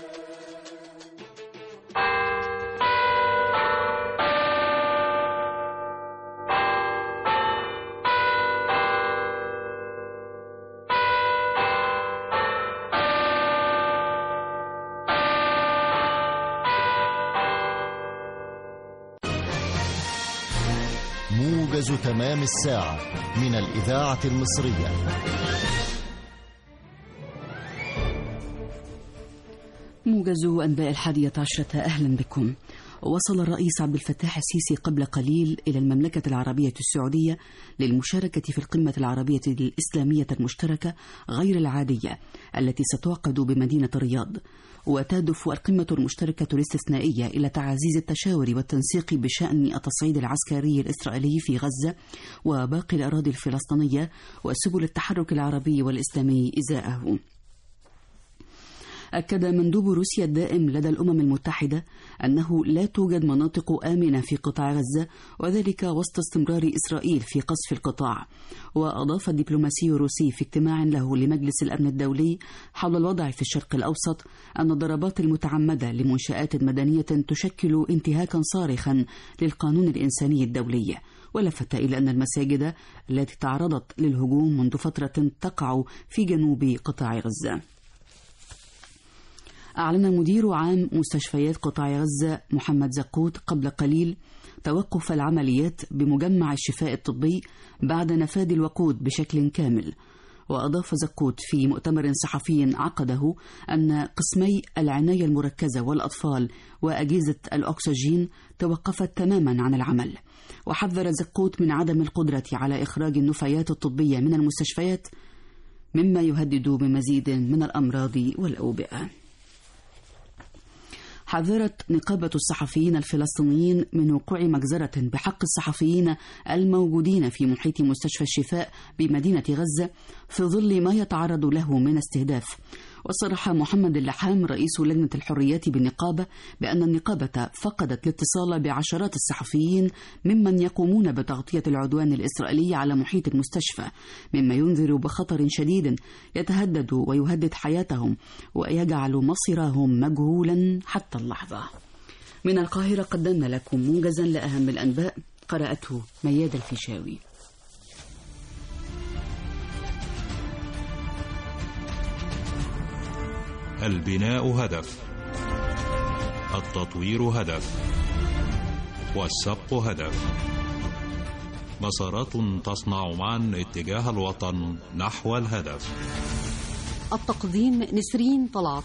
موجز تمام الساعة من الإذاعة المصرية. موجز أنباء الحادية عشرة، أهلا بكم. وصل الرئيس عبد الفتاح السيسي قبل قليل إلى المملكة العربية السعودية للمشاركة في القمة العربية الإسلامية المشتركة غير العادية التي ستعقد بمدينة الرياض. وتهدف القمة المشتركة الاستثنائية إلى تعزيز التشاور والتنسيق بشأن التصعيد العسكري الإسرائيلي في غزة وباقي الأراضي الفلسطينية وسبل التحرك العربي والإسلامي إزاءه. أكد مندوب روسيا الدائم لدى الأمم المتحدة أنه لا توجد مناطق آمنة في قطاع غزة، وذلك وسط استمرار إسرائيل في قصف القطاع. وأضاف الدبلوماسي الروسي في اجتماع له لمجلس الأمن الدولي حول الوضع في الشرق الأوسط أن الضربات المتعمدة لمنشآت مدنية تشكل انتهاكا صارخا للقانون الإنساني الدولي. ولفت إلى أن المساجد التي تعرضت للهجوم منذ فترة تقع في جنوب قطاع غزة. أعلن مدير عام مستشفيات قطاع غزة محمد زقوت قبل قليل توقف العمليات بمجمع الشفاء الطبي بعد نفاذ الوقود بشكل كامل. وأضاف زقوت في مؤتمر صحفي عقده أن قسمي العناية المركزة والأطفال وأجهزة الأكسجين توقفت تماما عن العمل. وحذر زقوت من عدم القدرة على إخراج النفايات الطبية من المستشفيات مما يهدد بمزيد من الأمراض والأوبئة. حذرت نقابة الصحفيين الفلسطينيين من وقوع مجزرة بحق الصحفيين الموجودين في محيط مستشفى الشفاء بمدينة غزة في ظل ما يتعرض له من استهداف. وصرح محمد اللحام رئيس لجنة الحريات بالنقابة بأن النقابة فقدت الاتصال بعشرات الصحفيين ممن يقومون بتغطية العدوان الإسرائيلي على محيط المستشفى، مما ينذر بخطر شديد يتهدد ويهدد حياتهم ويجعل مصيرهم مجهولا حتى اللحظة. من القاهرة قدمنا لكم موجزا لأهم الأنباء، قرأته مياد الفيشاوي. البناء هدف، التطوير هدف، والسبق هدف، مسارات تصنع معا اتجاه الوطن نحو الهدف. التقديم نسرين طلعت.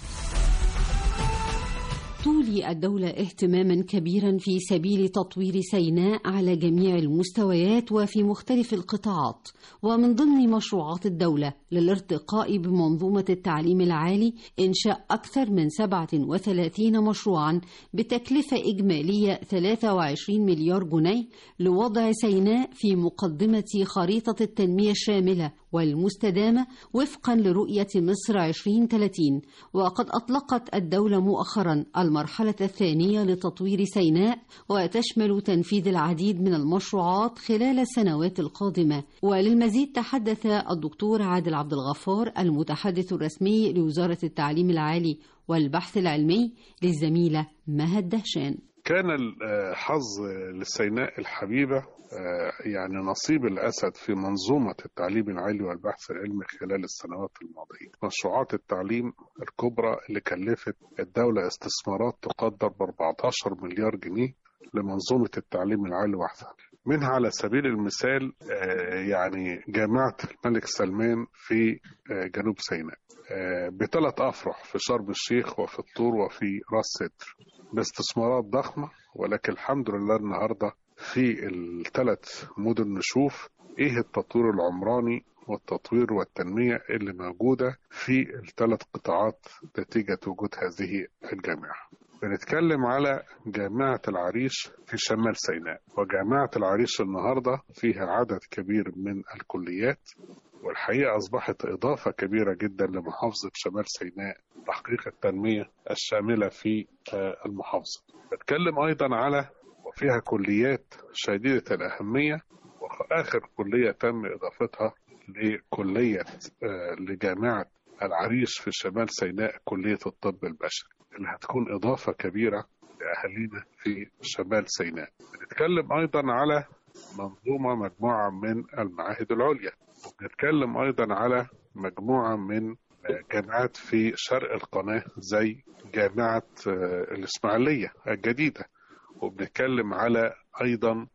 تولي الدولة اهتماما كبيرا في سبيل تطوير سيناء على جميع المستويات وفي مختلف القطاعات، ومن ضمن مشروعات الدولة للارتقاء بمنظومة التعليم العالي إنشاء أكثر من سبعة وثلاثين مشروعا بتكلفة إجمالية ثلاثة وعشرين مليار جنيه لوضع سيناء في مقدمة خريطة التنمية الشاملة والمستدامة وفقا لرؤية مصر عشرين ثلاثين. وقد أطلقت الدولة مؤخرا المرحلة الثانية لتطوير سيناء، وتشمل تنفيذ العديد من المشروعات خلال السنوات القادمة. وللمزيد تحدث الدكتور عادل عبد الغفار المتحدث الرسمي لوزارة التعليم العالي والبحث العلمي للزميلة مهد دهشان. كان الحظ للسيناء الحبيبة يعني نصيب الأسد في منظومة التعليم العالي والبحث العلمي خلال السنوات الماضية. مشروعات التعليم الكبرى اللي كلفت الدولة استثمارات تقدر ب أربعة عشر مليار جنيه لمنظومة التعليم العالي وحدها. منها على سبيل المثال يعني جامعة الملك سلمان في جنوب سيناء بثلاث أفرع في شرم الشيخ وفي الطور وفي راس سدر باستثمارات ضخمة، ولكن الحمد لله النهاردة في الثلاث مدن نشوف إيه التطوير العمراني والتطوير والتنمية اللي موجودة في الثلاث قطاعات نتيجة وجود هذه الجامعة. بنتكلم على جامعة العريش في شمال سيناء، وجامعة العريش النهاردة فيها عدد كبير من الكليات، والحقيقة أصبحت إضافة كبيرة جدا لمحافظة شمال سيناء تحقيق التنمية الشاملة في المحافظة. بنتكلم أيضا على وفيها كليات شديدة الأهمية، وآخر كلية تم إضافتها لكلية لجامعة العريش في شمال سيناء كلية الطب البشري، اللي هتكون إضافة كبيرة لأهالينا في شمال سيناء. بنتكلم أيضا على منظومة مجموعة من المعاهد العليا، وبنتكلم أيضا على مجموعة من جامعات في شرق القناة زي جامعة الإسماعيلية الجديدة، وبنتكلم على أيضا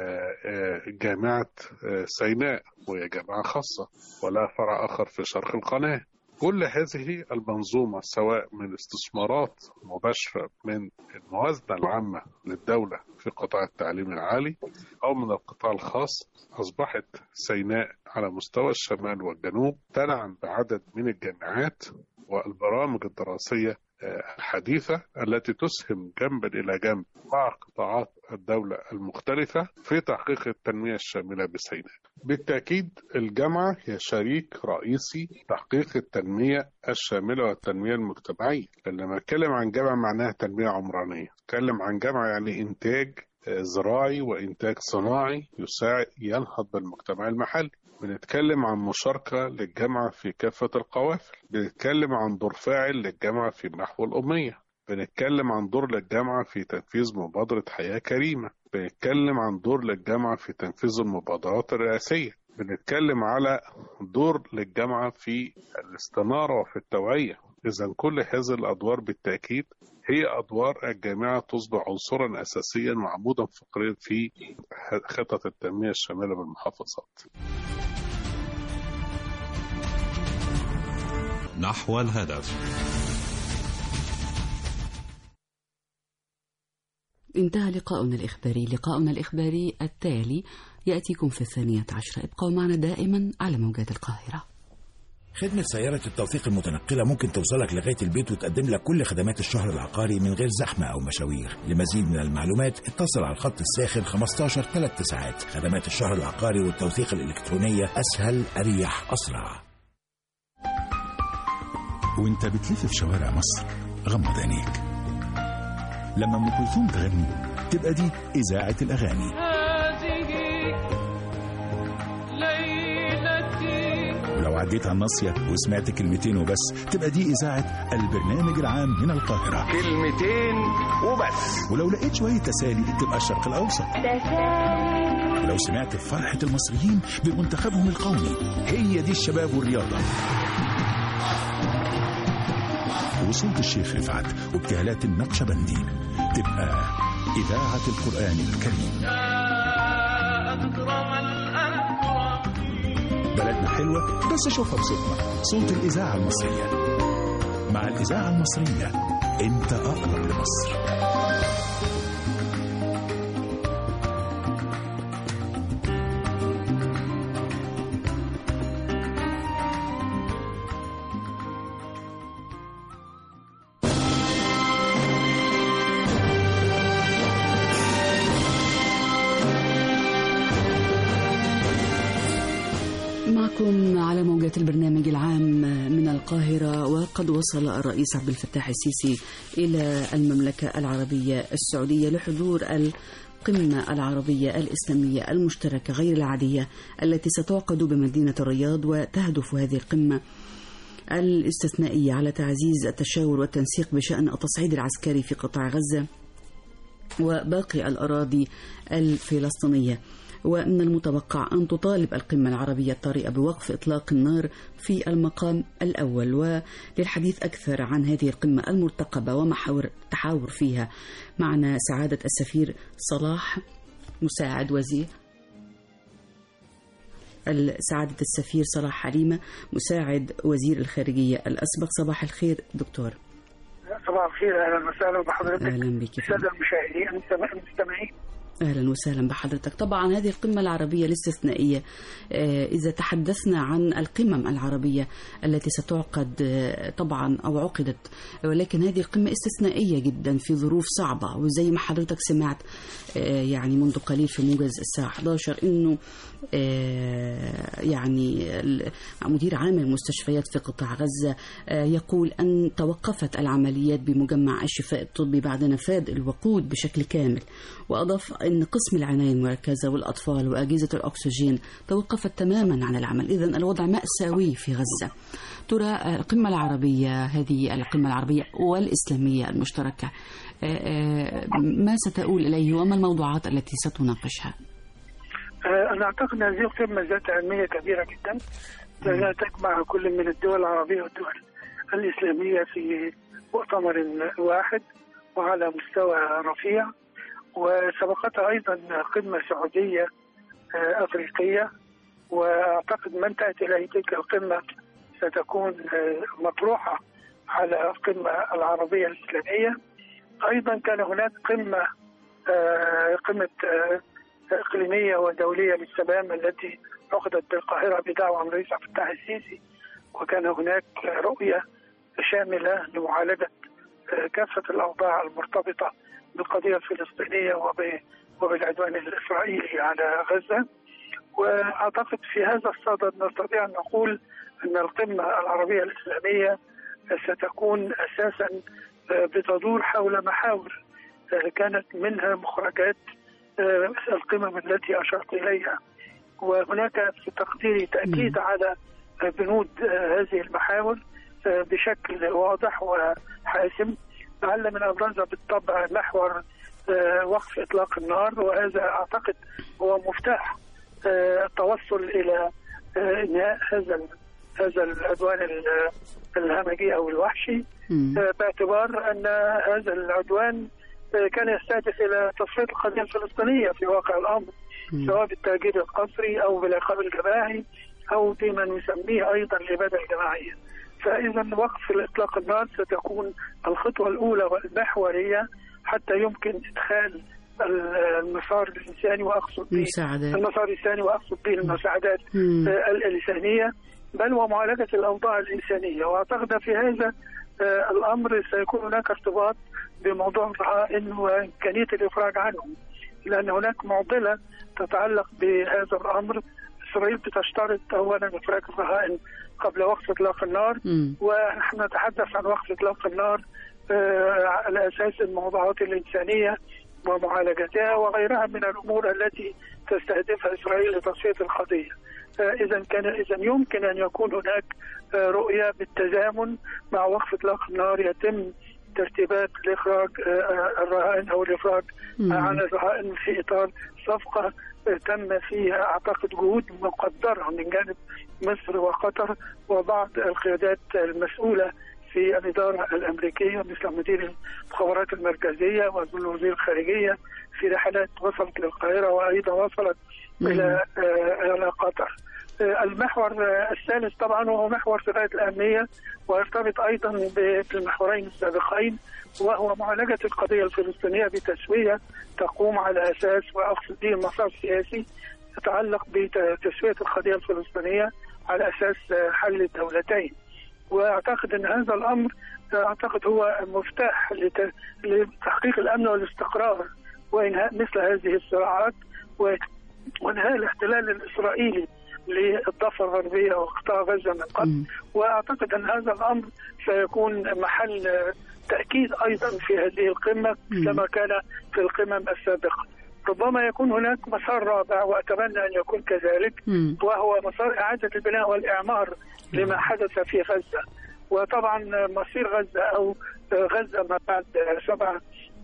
جامعة سيناء وهي جامعة خاصة ولا فرع آخر في شرق القناة. كل هذه المنظومة سواء من استثمارات مباشرة من الموازنة العامة للدولة في قطاع التعليم العالي أو من القطاع الخاص، أصبحت سيناء على مستوى الشمال والجنوب تنعم بعدد من الجامعات والبرامج الدراسية الحديثة التي تسهم جنبا إلى جنب مع قطاعات الدولة المختلفة في تحقيق التنمية الشاملة بسيناء. بالتأكيد الجامعة هي شريك رئيسي تحقيق التنمية الشاملة والتنمية المجتمعية، لما نتكلم عن جامعة معناها تنمية عمرانية، نتكلم عن جامعة يعني إنتاج زراعي وإنتاج صناعي يساعد ينهض بالمجتمع المحلي. بنتكلم عن مشاركة للجامعة في كافة القوافل، بنتكلم عن دور فاعل للجامعة في محو الأمية، بنتكلم عن دور للجامعة في تنفيذ مبادرة حياة كريمة، بنتكلم عن دور للجامعة في تنفيذ المبادرات الرئاسية، بنتكلم على دور للجامعة في الاستنارة وفي التوعية. إذن كل هذه الأدوار بالتأكيد هي أدوار الجامعة تصبح عنصرا أساسيا وعمودا فقريا في خطط التنمية الشاملة بالمحافظات. نحو الهدف. انتهى لقاؤنا الإخباري. لقاؤنا الإخباري التالي يأتيكم في الثانية عشرة. ابقوا معنا دائما على موجات القاهرة. خدمة سيارة التوثيق المتنقلة ممكن توصلك لغاية البيت وتقدم لك كل خدمات الشهر العقاري من غير زحمة أو مشاوير. لمزيد من المعلومات اتصل على الخط الساخن خمستاشر ثلاث تسعات. خدمات الشهر العقاري والتوثيق الإلكترونية أسهل أريح أسرع. وانت بتلف في شوارع مصر غمض عينيك، لما ام كلثوم تغني تبقى دي إذاعة الأغاني. ولو عديت على الناصية وسمعت كلمتين وبس تبقى دي إذاعة البرنامج العام من القاهرة. كلمتين وبس. ولو لقيت شوية تسالي تبقى الشرق الأوسط. تسالي. ولو سمعت فرحة المصريين بمنتخبهم القومي هي دي الشباب والرياضة. وصوت الشيخ رفعت وابتهالات النقشبندي تبقى إذاعة القرآن الكريم. بلدنا حلوة بس شوفها بصوتنا. صوت الإذاعة المصرية. مع الإذاعة المصرية أنت أقرب لمصر. معكم على موجات البرنامج العام من القاهرة. وقد وصل الرئيس عبد الفتاح السيسي إلى المملكة العربية السعودية لحضور القمة العربية الإسلامية المشتركة غير العادية التي ستعقد بمدينة الرياض. وتهدف هذه القمة الاستثنائية على تعزيز التشاور والتنسيق بشأن التصعيد العسكري في قطاع غزة وباقي الأراضي الفلسطينية. ومن المتوقع أن تطالب القمة العربية الطارئة بوقف إطلاق النار في المقام الأول. وللحديث أكثر عن هذه القمة المرتقبة ومحاور التحاور فيها معنا سعادة السفير صلاح مساعد وزير سعادة السفير صلاح حليمة مساعد وزير الخارجية الأسبق. صباح الخير دكتور. صباح الخير، أهلا وسهلا بحضرتك. أهلا بك السادة المشاهدين المستمعين. أهلا وسهلا بحضرتك. طبعا هذه القمة العربية الاستثنائية، إذا تحدثنا عن القمم العربية التي ستعقد طبعا أو عقدت، ولكن هذه القمة استثنائية جدا في ظروف صعبة، وزي ما حضرتك سمعت يعني منذ قليل في موجز الساعة إحدى عشر إنه يعني مدير عام المستشفيات في قطاع غزة يقول أن توقفت العمليات بمجمع الشفاء الطبي بعد نفاذ الوقود بشكل كامل، وأضاف أن قسم العناية المركزة والأطفال وأجهزة الأكسجين توقفت تماما عن العمل. إذن الوضع مأساوي في غزة. ترى القمة العربية، هذه القمة العربية والإسلامية المشتركة، ما ستؤول إليه وما الموضوعات التي ستناقشها؟ أنا أعتقد أن هذه القمة ذات أهمية كبيرة جدا، لأنها تجمع كل من الدول العربية والدول الإسلامية في مؤتمر واحد وعلى مستوى رفيع، وسبقتها أيضا قمة سعودية أفريقية، وأعتقد ما انتهت إليه تلك القمة ستكون مطروحة على القمة العربية الإسلامية. أيضا كان هناك قمة قمة إقليمية ودولية للسلام التي عقدت بالقاهرة بدعوة من الرئيس عبد الفتاح السيسي، وكان هناك رؤية شاملة لمعالجة كافة الأوضاع المرتبطة بالقضية الفلسطينية وبالعدوان الإسرائيلي على غزة. وأعتقد في هذا الصدد نستطيع أن نقول أن القمة العربية الإسلامية ستكون أساسا بتدور حول محاور كانت منها مخرجات القمم التي أشرت إليها، وهناك في تقديري تأكيد على بنود هذه المحاور بشكل واضح وحاسم. لعل من أبرزها بالطبع محور وقف إطلاق النار، وهذا أعتقد هو مفتاح التوصل إلى إنهاء هذا هذا العدوان الهمجي أو الوحشي، باعتبار أن هذا العدوان كان يستهدف إلى تصفية القضية الفلسطينية في واقع الأمر، سواء بالتهجير القسري أو بالعقاب الجماعي أو بما نسميه أيضا الإبادة الجماعية. فإذا وقف إطلاق النار ستكون الخطوة الأولى والمحورية حتى يمكن إدخال المسار الإنساني، وأقصد به المسار الإنساني وأقصد به المساعدات الإنسانية، بل ومعالجة الأوضاع الإنسانية. وأعتقد في هذا الأمر سيكون هناك ارتباط بموضوع الرهائن وإمكانية الإفراج عنهم، لأن هناك معضلة تتعلق بهذا الأمر. إسرائيل بتشترط أولا إفراج الرهائن قبل وقف إطلاق النار، ونحن نتحدث عن وقف إطلاق النار على أساس الموضوعات الإنسانية ومعالجتها وغيرها من الأمور التي تستهدفها إسرائيل لتصفية القضية. إذا كان إذا يمكن أن يكون هناك رؤية بالتزامن مع وقف إطلاق النار، يتم ترتيبات لإخراج الرهائن أو الإفراج عن الرهائن في إطار صفقة تم فيها أعتقد جهود مقدرة من جانب مصر وقطر وبعض القيادات المسؤولة في الإدارة الأمريكية مثل مدير المخابرات المركزية ووزير الخارجية في رحلات وصلت للقاهرة وأيضا وصلت إلى إلى قطر. المحور الثالث طبعا هو محور في غاية الأهمية ويرتبط أيضا بالمحورين السابقين، وهو معالجة القضية الفلسطينية بتسوية تقوم على أساس وأقصد به مسار سياسي يتعلق بتسوية القضية الفلسطينية على أساس حل الدولتين. وأعتقد أن هذا الأمر أعتقد هو مفتاح لتحقيق الأمن والاستقرار وإنهاء مثل هذه الصراعات وإنهاء الاحتلال الإسرائيلي للضفة الغربية وقطاع غزة من قبل. وأعتقد أن هذا الأمر سيكون محل تأكيد أيضا في هذه القمة كما كان في القمم السابقة. ربما يكون هناك مسار رابع وأتمنى أن يكون كذلك، وهو مسار إعادة البناء والإعمار لما حدث في غزة. وطبعا مصير غزة أو غزة ما بعد سبعة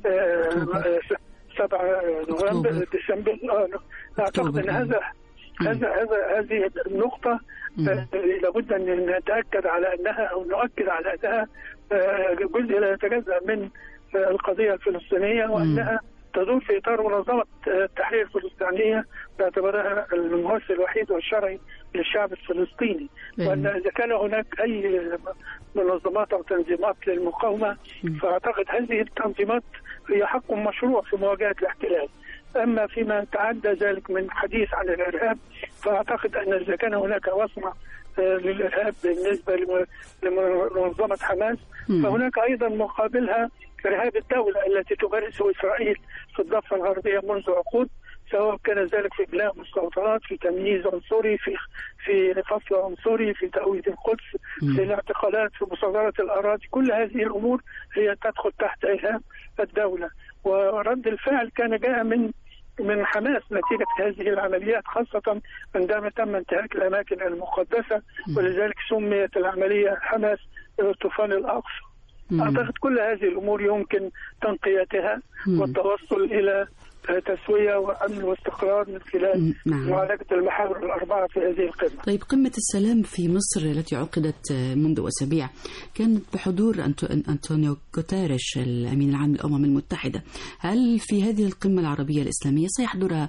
سبعة نوفمبر ديسمبر، أعتقد أن هذا هذا هذا هذه النقطة لابد أن نتأكد على أنها أو نؤكد على أنها جزء لا يتجزأ من القضية الفلسطينية، وأنها تدور في إطار منظمة التحرير الفلسطينية باعتبارها الممثل الوحيد والشرعي للشعب الفلسطيني. وأن إذا كان هناك أي منظمات أو تنظيمات للمقاومة فأعتقد هذه التنظيمات هي حق مشروع في مواجهة الاحتلال. أما فيما تعدى ذلك من حديث عن الإرهاب فأعتقد أن إذا كان هناك وصمة للإرهاب بالنسبة لمنظمة حماس فهناك أيضا مقابلها إرهاب الدولة التي تمارسه إسرائيل في الضفة الغربية منذ عقود، سواء كان ذلك في بناء مستوطنات، في تمييز عنصري، في في فصل عنصري، في تأويل القدس، في الاعتقالات، في مصادرة الأراضي. كل هذه الأمور هي تدخل تحت إرهاب الدولة. ورد الفعل كان جاء من من حماس نتيجة هذه العمليات، خاصة عندما تم انتهاك الأماكن المقدسة، ولذلك سميت العملية حماس طوفان الأقصى. أعتقد كل هذه الأمور يمكن تنقيتها والتوصل إلى تسوية وأمن واستقرار من خلال معالجة المحاور الأربعة في هذه القمة. طيب، قمة السلام في مصر التي عقدت منذ أسابيع كانت بحضور أنطونيو غوتيريش الأمين العام للأمم المتحدة. هل في هذه القمة العربية الإسلامية سيحضر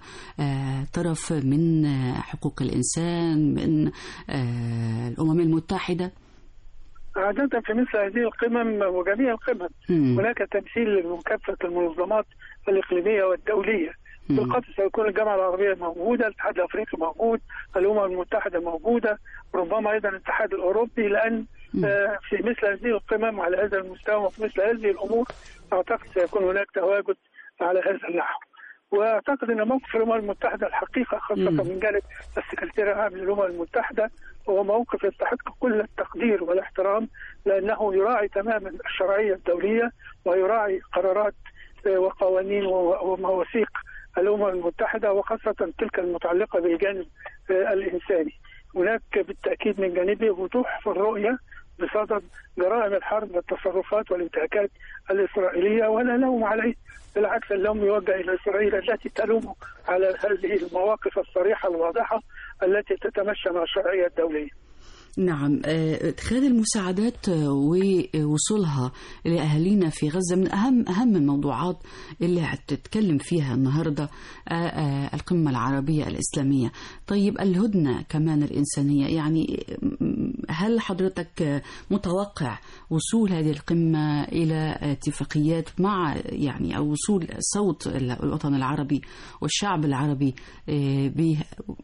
طرف من حقوق الإنسان من الأمم المتحدة؟ عادة في مثل هذه القمم وجميع القمم هناك تمثيل لكافة المنظمات الإقليمية والدولية. في القطر سيكون الجامعة العربية موجودة، الاتحاد الأفريقي موجود، الأمم المتحدة موجودة، ربما أيضا الاتحاد الأوروبي، لأن في مثل هذه القمم على هذا المستوى وفي مثل هذه الأمور أعتقد سيكون هناك تواجد على هذا النحو. واعتقد ان موقف الامم المتحده الحقيقه خاصه مم. من جانب السكرتير العام للامم المتحده هو موقف يستحق كل التقدير والاحترام، لانه يراعي تماما الشرعيه الدوليه ويراعي قرارات وقوانين ومواثيق الامم المتحده، وخاصه تلك المتعلقه بالجانب الانساني. هناك بالتاكيد من جانبه وضوح في الرؤيه بصدد جرائم الحرب والتصرفات والانتهاكات الإسرائيلية، ولا لوم عليه، بالعكس اللوم يوجه إلى إسرائيل التي تلوم على هذه المواقف الصريحة الواضحة التي تتمشى مع الشرعية الدولية. نعم، ادخال المساعدات ووصولها لأهالينا في غزة من أهم أهم الموضوعات اللي هتتكلم فيها النهاردة القمة العربية الإسلامية. طيب، الهدنة كمان الإنسانية، يعني هل حضرتك متوقع وصول هذه القمة إلى اتفاقيات مع يعني أو وصول صوت الوطن العربي والشعب العربي ب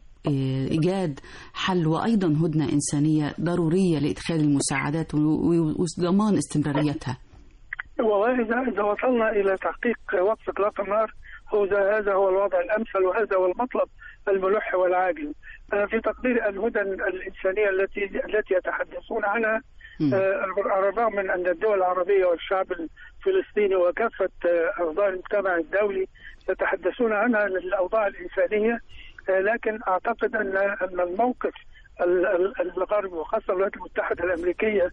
إيجاد حل وأيضا هدنة إنسانية ضرورية لإدخال المساعدات وضمان استمراريتها؟ وإذا إذا وصلنا إلى تحقيق وقف إطلاق النار هذا هو الوضع الأمثل وهذا هو المطلب الملح والعاجل. في تقدير الهدن الإنسانية التي التي يتحدثون عنها على الرغم من أن الدول العربية والشعب الفلسطيني وكافة أعضاء المجتمع الدولي يتحدثون عنها للأوضاع الإنسانية، لكن أعتقد أن أن الموقف الغربي وخاصة الولايات المتحدة الأمريكية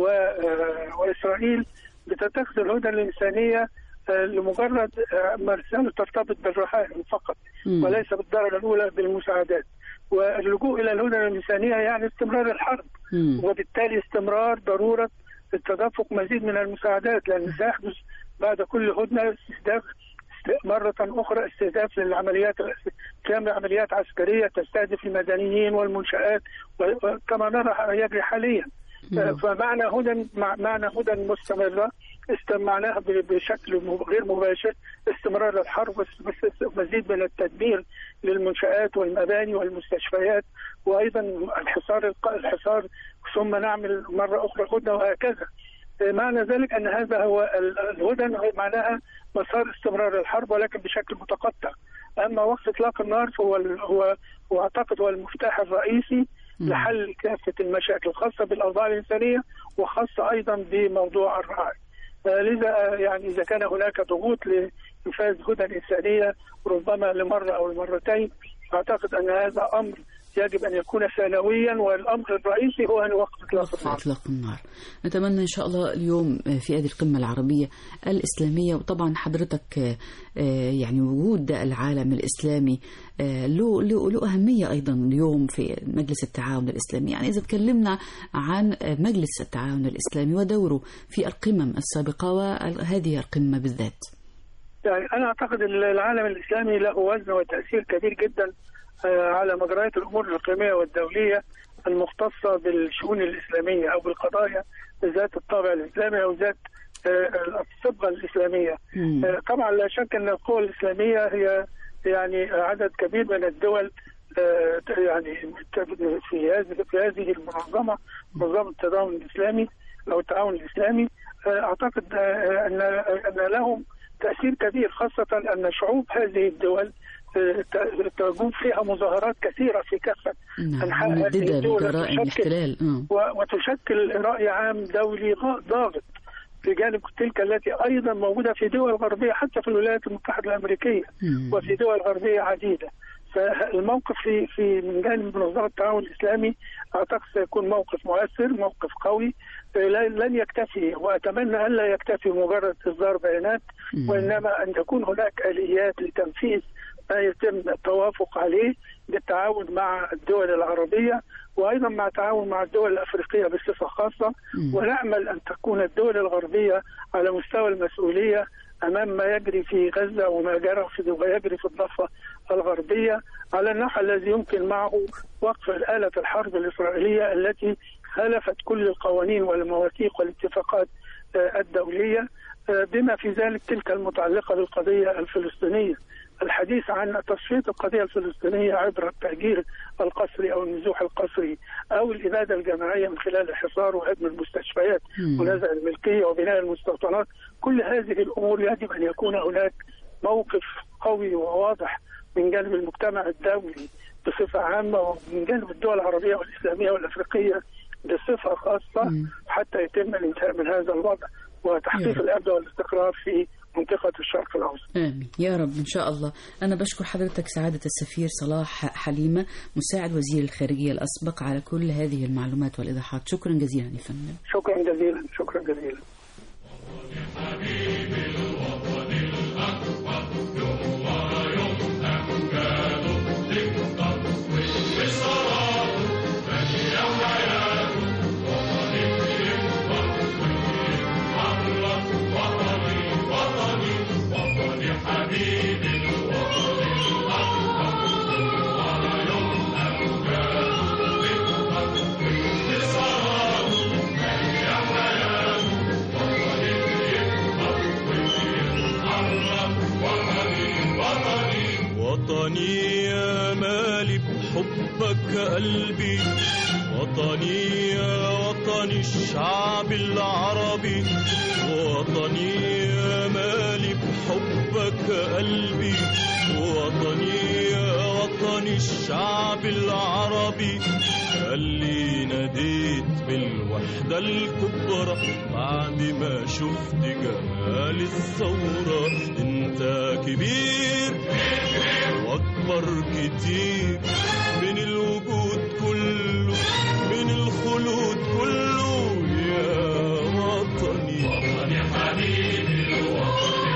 وإسرائيل بتتخذ الهدنة الإنسانية لمجرد مرسال ترتبط بالرهائن فقط وليس بالدرجة الأولى بالمساعدات. واللجوء إلى الهدنة الإنسانية يعني استمرار الحرب، وبالتالي استمرار ضرورة التدفق مزيد من المساعدات، لأن سيحدث بعد كل هدنة استهداف مرة أخرى استهداف للعمليات قيام عمليات عسكرية تستهدف المدنيين والمنشآت كما نرى يجري حاليا. فمعنى هدى معنى هدى مستمرة استمعناها بشكل غير مباشر استمرار الحرب ومزيد من التدمير للمنشآت والمباني والمستشفيات، وأيضا الحصار الحصار ثم نعمل مرة أخرى هدنة وهكذا. معنى ذلك أن هذا هو الهدن معناها مسار استمرار الحرب ولكن بشكل متقطع. أما وقف إطلاق النار فهو هو واعتقد هو المفتاح الرئيسي لحل كافة المشاكل الخاصة بالأوضاع الإنسانية وخاصة أيضا بموضوع الرعاية. لذا يعني إذا كان هناك ضغوط لإنفاذ هدن إنسانية ربما لمرة أو لمرتين، أعتقد أن هذا أمر يجب أن يكون ثانويا، والأمر الرئيسي هو أن وقف إطلاق النار. إطلاق النار. نتمنى إن شاء الله اليوم في هذه القمة العربية الإسلامية، وطبعا حضرتك يعني وجود العالم الإسلامي له له أهمية أيضا اليوم في مجلس التعاون الإسلامي. يعني إذا تكلمنا عن مجلس التعاون الإسلامي ودوره في القمم السابقة وهذه القمة بالذات. يعني أنا أعتقد أن العالم الإسلامي له وزن وتأثير كبير جدا على مجريات الأمور الإقليمية والدولية المختصة بالشؤون الإسلامية أو بالقضايا ذات الطابع الإسلامي أو ذات الصبغة الإسلامية. طبعا لا شك أن القوى الإسلامية هي يعني عدد كبير من الدول يعني في هذه في هذه المنظمة، منظمة التضامن الإسلامي أو التعاون الإسلامي. أعتقد أن أن لهم تأثير كبير، خاصة أن شعوب هذه الدول تقوم فيها مظاهرات كثيرة في كافة أنحاء هذه الدول وتشكل رأي عام دولي ضاغط بجانب تلك التي أيضا موجودة في دول غربية، حتى في الولايات المتحدة الأمريكية وفي دول غربية عديدة. فالموقف في في من جانب منظمة التعاون الإسلامي أعتقد سيكون موقف مؤثر، موقف قوي لن يكتفي، وأتمنى أن لا يكتفي مجرد إصدار بيانات، وإنما أن تكون هناك آليات لتنفيذ ما يتم التوافق عليه بالتعاون مع الدول العربية وأيضا مع التعاون مع الدول الأفريقية بصفة خاصة. ونأمل أن تكون الدول الغربية على مستوى المسؤولية أمام ما يجري في غزة وما جرى في ويجري في الضفة الغربية على النحو الذي يمكن معه وقف آلة الحرب الإسرائيلية التي خالفت كل القوانين والمواثيق والاتفاقات الدولية، بما في ذلك تلك المتعلقة بالقضية الفلسطينية. الحديث عن تصفية القضية الفلسطينية عبر التهجير القسري أو النزوح القسري أو الإبادة الجماعية من خلال الحصار وهدم المستشفيات ونزع الملكية وبناء المستوطنات، كل هذه الأمور يجب أن يكون هناك موقف قوي وواضح من جانب المجتمع الدولي بصفة عامة ومن جانب الدول العربية والإسلامية والأفريقية بصفة خاصة حتى يتم الانتهاء من هذا الوضع وتحقيق الأمن والاستقرار في منطقة الشرق الأوسط. آمين يا رب إن شاء الله. أنا بشكر حضرتك سعادة السفير صلاح حليمة مساعد وزير الخارجية الأسبق على كل هذه المعلومات والإيضاحات. شكرا جزيلا يا فندم. شكرا جزيلا. شكرا جزيلا. وطني يا مالي بحبك قلبي، وطني يا وطني الشعب العربي، وطني يا مالي بحبك قلبي، وطني يا وطني الشعب العربي. اللي ناديت بالوحدة الكبرى بعد ما شفت جمال الثورة. انت كبير واكبر كتير من الوجود كله، من الخلود كله يا وطني. وطني حبيبي الوطن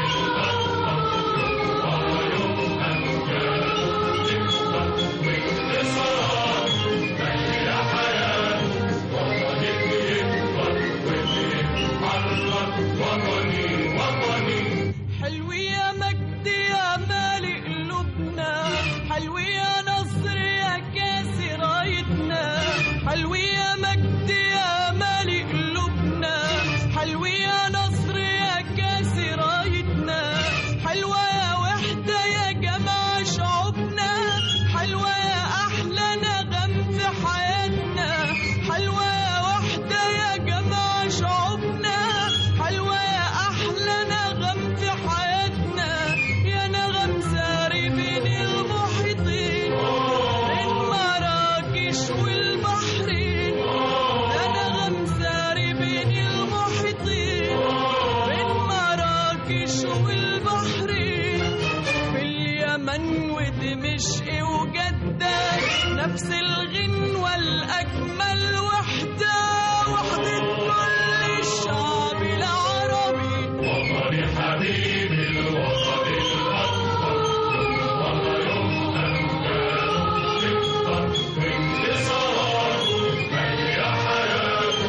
نفس الغنوة الأجمل وحدة، وحدة كل الشعب العربي. وطني حبيبي الوطن الأكبر، والله يوم أمجاد تكبر بانتصاره مليا حياته،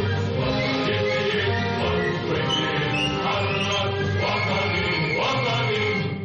وطني يكبر ويتحرك. وطني وطني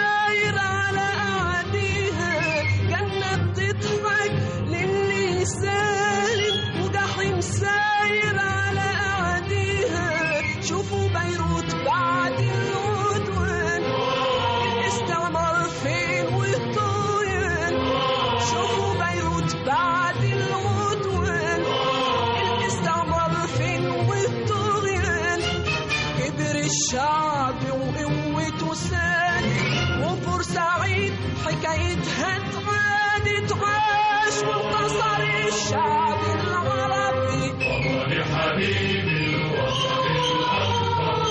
ساير على أعاديها، جنة بتضحك للي سالم وجحيم ساير على أعاديها. شوفوا بيروت بعد العدوان، الاستعمار فين والطغيان. شوفوا بيروت بعد العدوان، الاستعمار فين والطغيان. كبر الشعب وقوته سادت، وبورسعيد حكايتها اتعادت. عاش وانتصر الشعب العربي. وطني حبيبي الوطن الأكبر،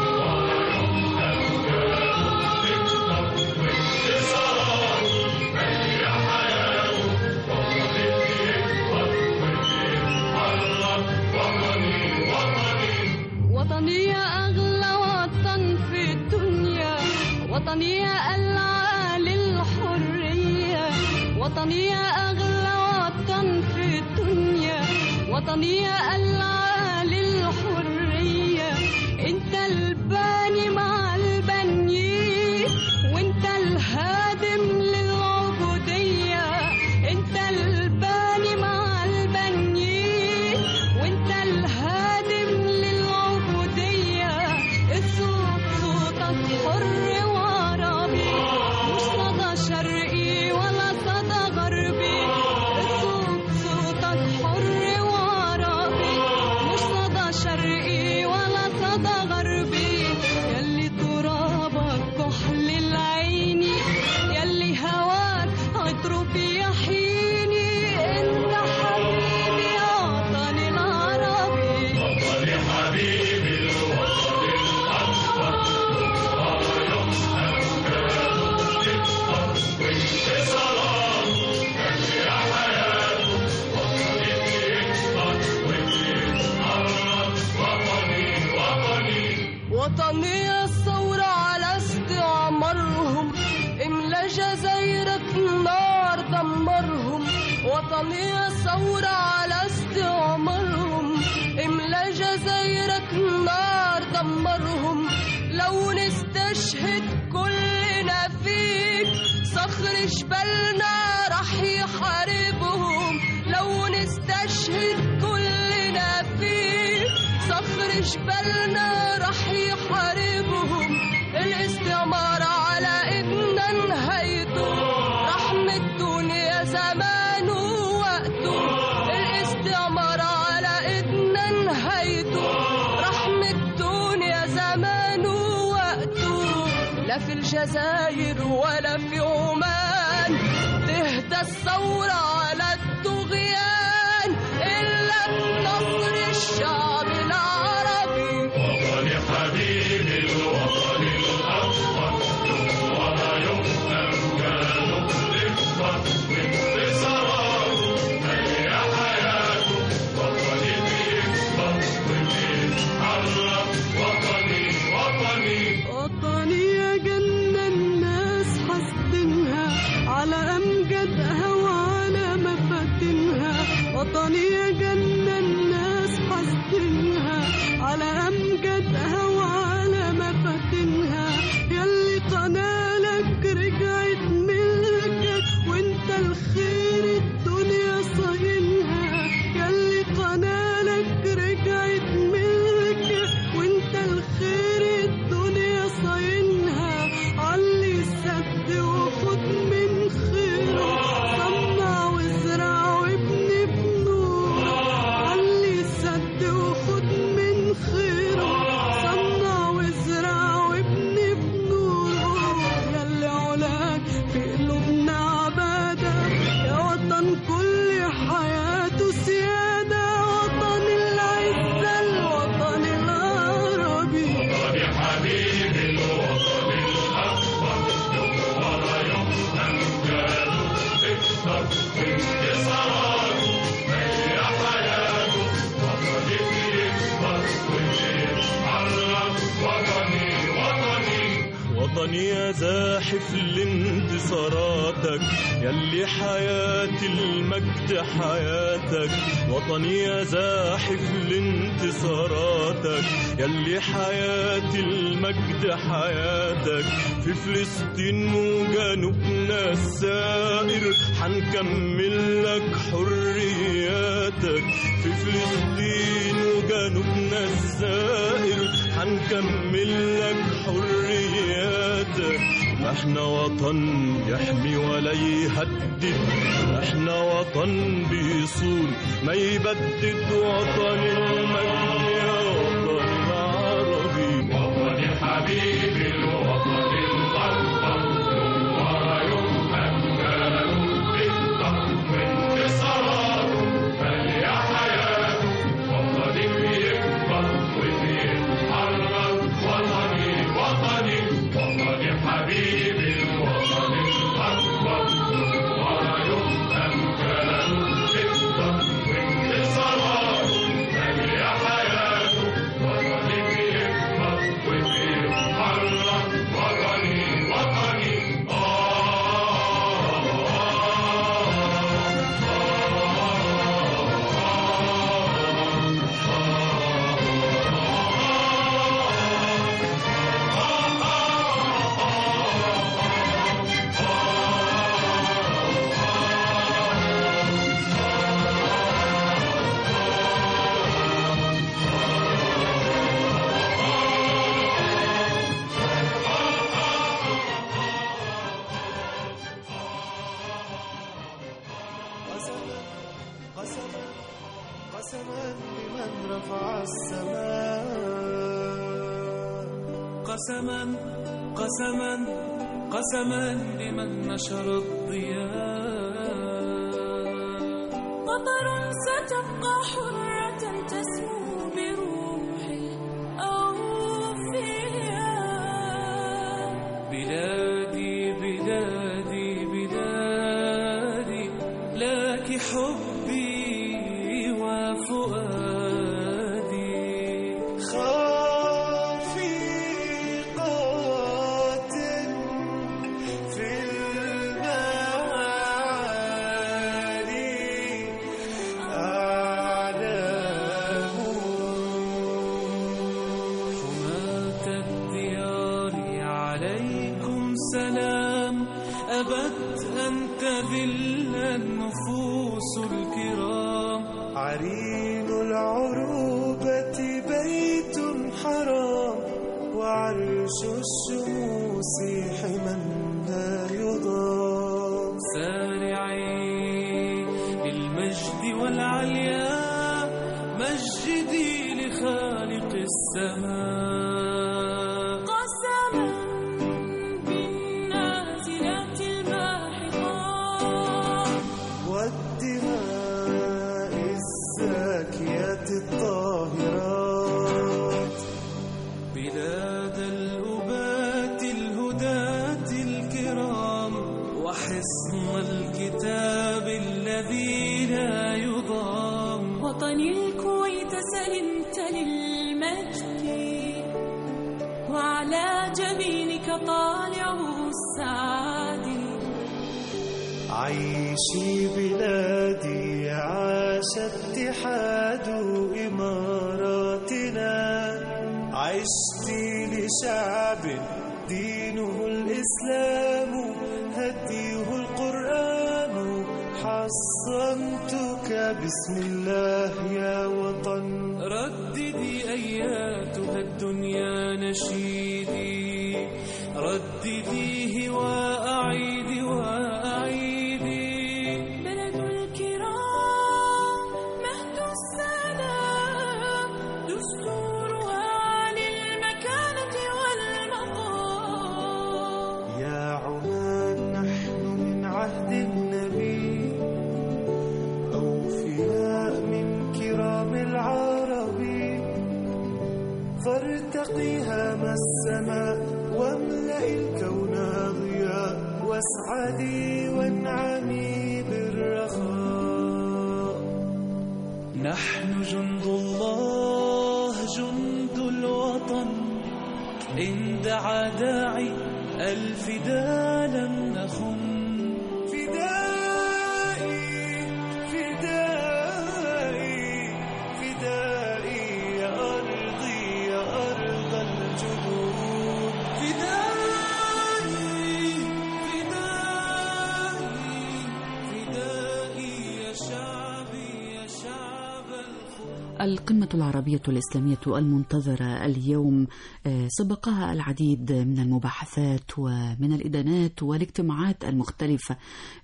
وطني يا أغلى وطن في الدنيا، وطني يا العالي الحرية. وطني يا أغلى وطن في الدنيا، وطني يا العالي الحرية. انت الباني مع البنيين، وانت الهادم للعبودية. انت الباني مع البنيين، وانت الهادم للعبودية. الصوت صوتك حر وعربي، مش صدى شرقي ولا صدى غربي. الصوت صوتك حر وعربي، مش صدى شرقي ولا صدى غربي. يلي ترابك كحل العين، يلي هواك عطره بيحييني. انت حبيبي يا وطني العربي. وطني حبيبي الوطن الأكبر، ويوم أمجاده تكبر وانتصارات يا حياة. وطني بيكبر وبيتحرك، وطني وطني وطني الثورة على استعمارهم، املا جزايرك نار دمرهم. وطني الثورة على استعمارهم، املا جزايرك نار دمرهم. لو نستشهد كلنا فيك، صخر جبلنا رح يحاربهم. لو نستشهد كلنا فيك، صخر جبلنا رح يحاربهم. الاستعمار على ايدنا نهايته، رحمة الدنيا زمان ووقته. الاستعمار على ايدنا نهايته، رحمة الدنيا زمان ووقته. لا في الجزائر ولا في عمان تهدى الثورة على الطغيان، إلا بنصر الشعب العربي. وطني حبيبي الوطن الأكبر، ولا يوم أمجاده تكبر وانتصارات يا حياته. وطني بيكبر وبيتحرك، وطني وطني وطني يا جنة الناس حاسدينها على أمجادها وعلى وطني يا زاحف لانتصاراتك يلي حياة المجد حياتك. وطني يا زاحف لانتصاراتك يلي حياة المجد حياتك. في فلسطين وجنوبنا السائر حنكمل لك حرياتك. في فلسطين وجنوبنا السائر حنكمل لك حرياتك. احنا وطن يحمي ولا يهدد، احنا وطن بيصون ما يبدد. وطن المجد يا وطن العربي، وطن الحبيب الوطن الأوطن ويوم أمجاد بالضم وانتصاراته فليا حياته. وطني بيكبر وبيتحرر، وطني وطني وطني حبيب الوطن الأكبر ويوم أمجاد بالضم وانتصاراته فليا حياته. وطني بيكبر وبيتحرر، وطني وطني قسما قسما لمن رفع السماء، قسما قسما قسما لمن نشر الضياء. مطر ستبقى حرة تسمو بروح الأوفياء. بلادي بلادي بلادي لك حبي وفؤادي. خافقات في المعالي أعلام. حماة الديار عليكم سلام، أبت أن تذل النفوس الكرام. عرين العروبة بيت حرام، وعرش الشموس حما لا يضام. سارعي للمجد والعليا، مجدي لخالق السماء. قسما بالنازلات الماحقات، والدماء الزاكيات الطاهرات. بلاد الأبات الهداة الكرام، وحصن الكتاب الذي لا يضام. وطني الكويت سلمت للمجد، وعلى جبينك طالع السعادة. عيشي بلادي عاش اتحاد إماراتنا. عشتي لشعب دينه الإسلام، هديه القرآن. حصنتك بسم الله يا وطن. رددي أياتها الدنيا نشيدي، ردديه وأعيدي وأعيدي. بلد الكرام مهد السلام، دستورها للمكانة والمقام. يا عمان نحن من عهد النبي، أوفياء من كرام العربي. فارتقي هام السماء واملأ الكون ضياء، واسعدي وانعمي بالرخاء. نحن جند الله جند الوطن، إن دعا داعي الفدا لم نخن فدائي فدائي فدائي يا أرضي يا أرض الجدود فدائي فدائي فدائي يا شعبي يا شعب الخلود. القمة العربية الإسلامية المنتظرة اليوم سبقها العديد من المباحثات ومن الإدانات والاجتماعات المختلفة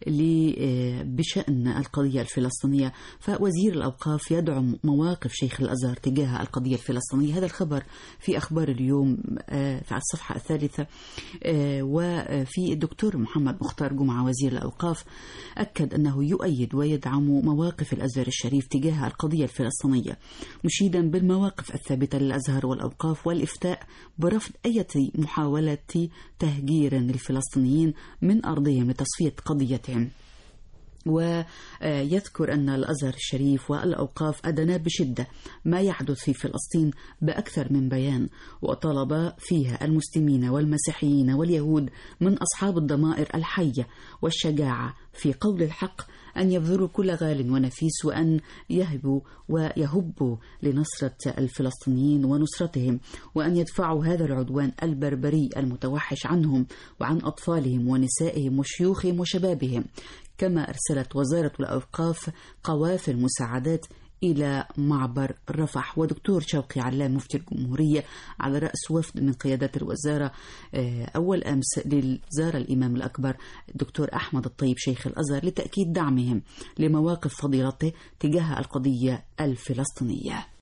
بشأن القضية الفلسطينية، فوزير الأوقاف يدعم مواقف شيخ الأزهر تجاه القضية الفلسطينية. هذا الخبر في أخبار اليوم في الصفحة الثالثة. وفي الدكتور محمد مختار جمعة وزير الأوقاف أكد أنه يؤيد ويدعم مواقف الأزهر الشريف تجاه القضية الفلسطينية، مشيدا بالمواقف الثابتة للأزهر والأوقاف والإفتاء برفض أي محاولة تهجير للفلسطينيين من أرضهم لتصفية قضيتهم. ويذكر أن الأزهر الشريف والأوقاف أدنا بشدة ما يحدث في فلسطين بأكثر من بيان، وطلب فيها المسلمين والمسيحيين واليهود من أصحاب الضمائر الحية والشجاعة في قول الحق أن يبذلوا كل غال ونفيس وأن يهبوا ويهبوا لنصرة الفلسطينيين ونصرتهم، وأن يدفعوا هذا العدوان البربري المتوحش عنهم وعن أطفالهم ونسائهم وشيوخهم وشبابهم. كما أرسلت وزارة الأوقاف قوافل مساعدات إلى معبر رفح. ودكتور شوقي علام مفتي الجمهورية على رأس وفد من قيادات الوزارة أول أمس لزار الإمام الأكبر الدكتور أحمد الطيب شيخ الأزهر لتأكيد دعمهم لمواقف فضيلته تجاه القضية الفلسطينية.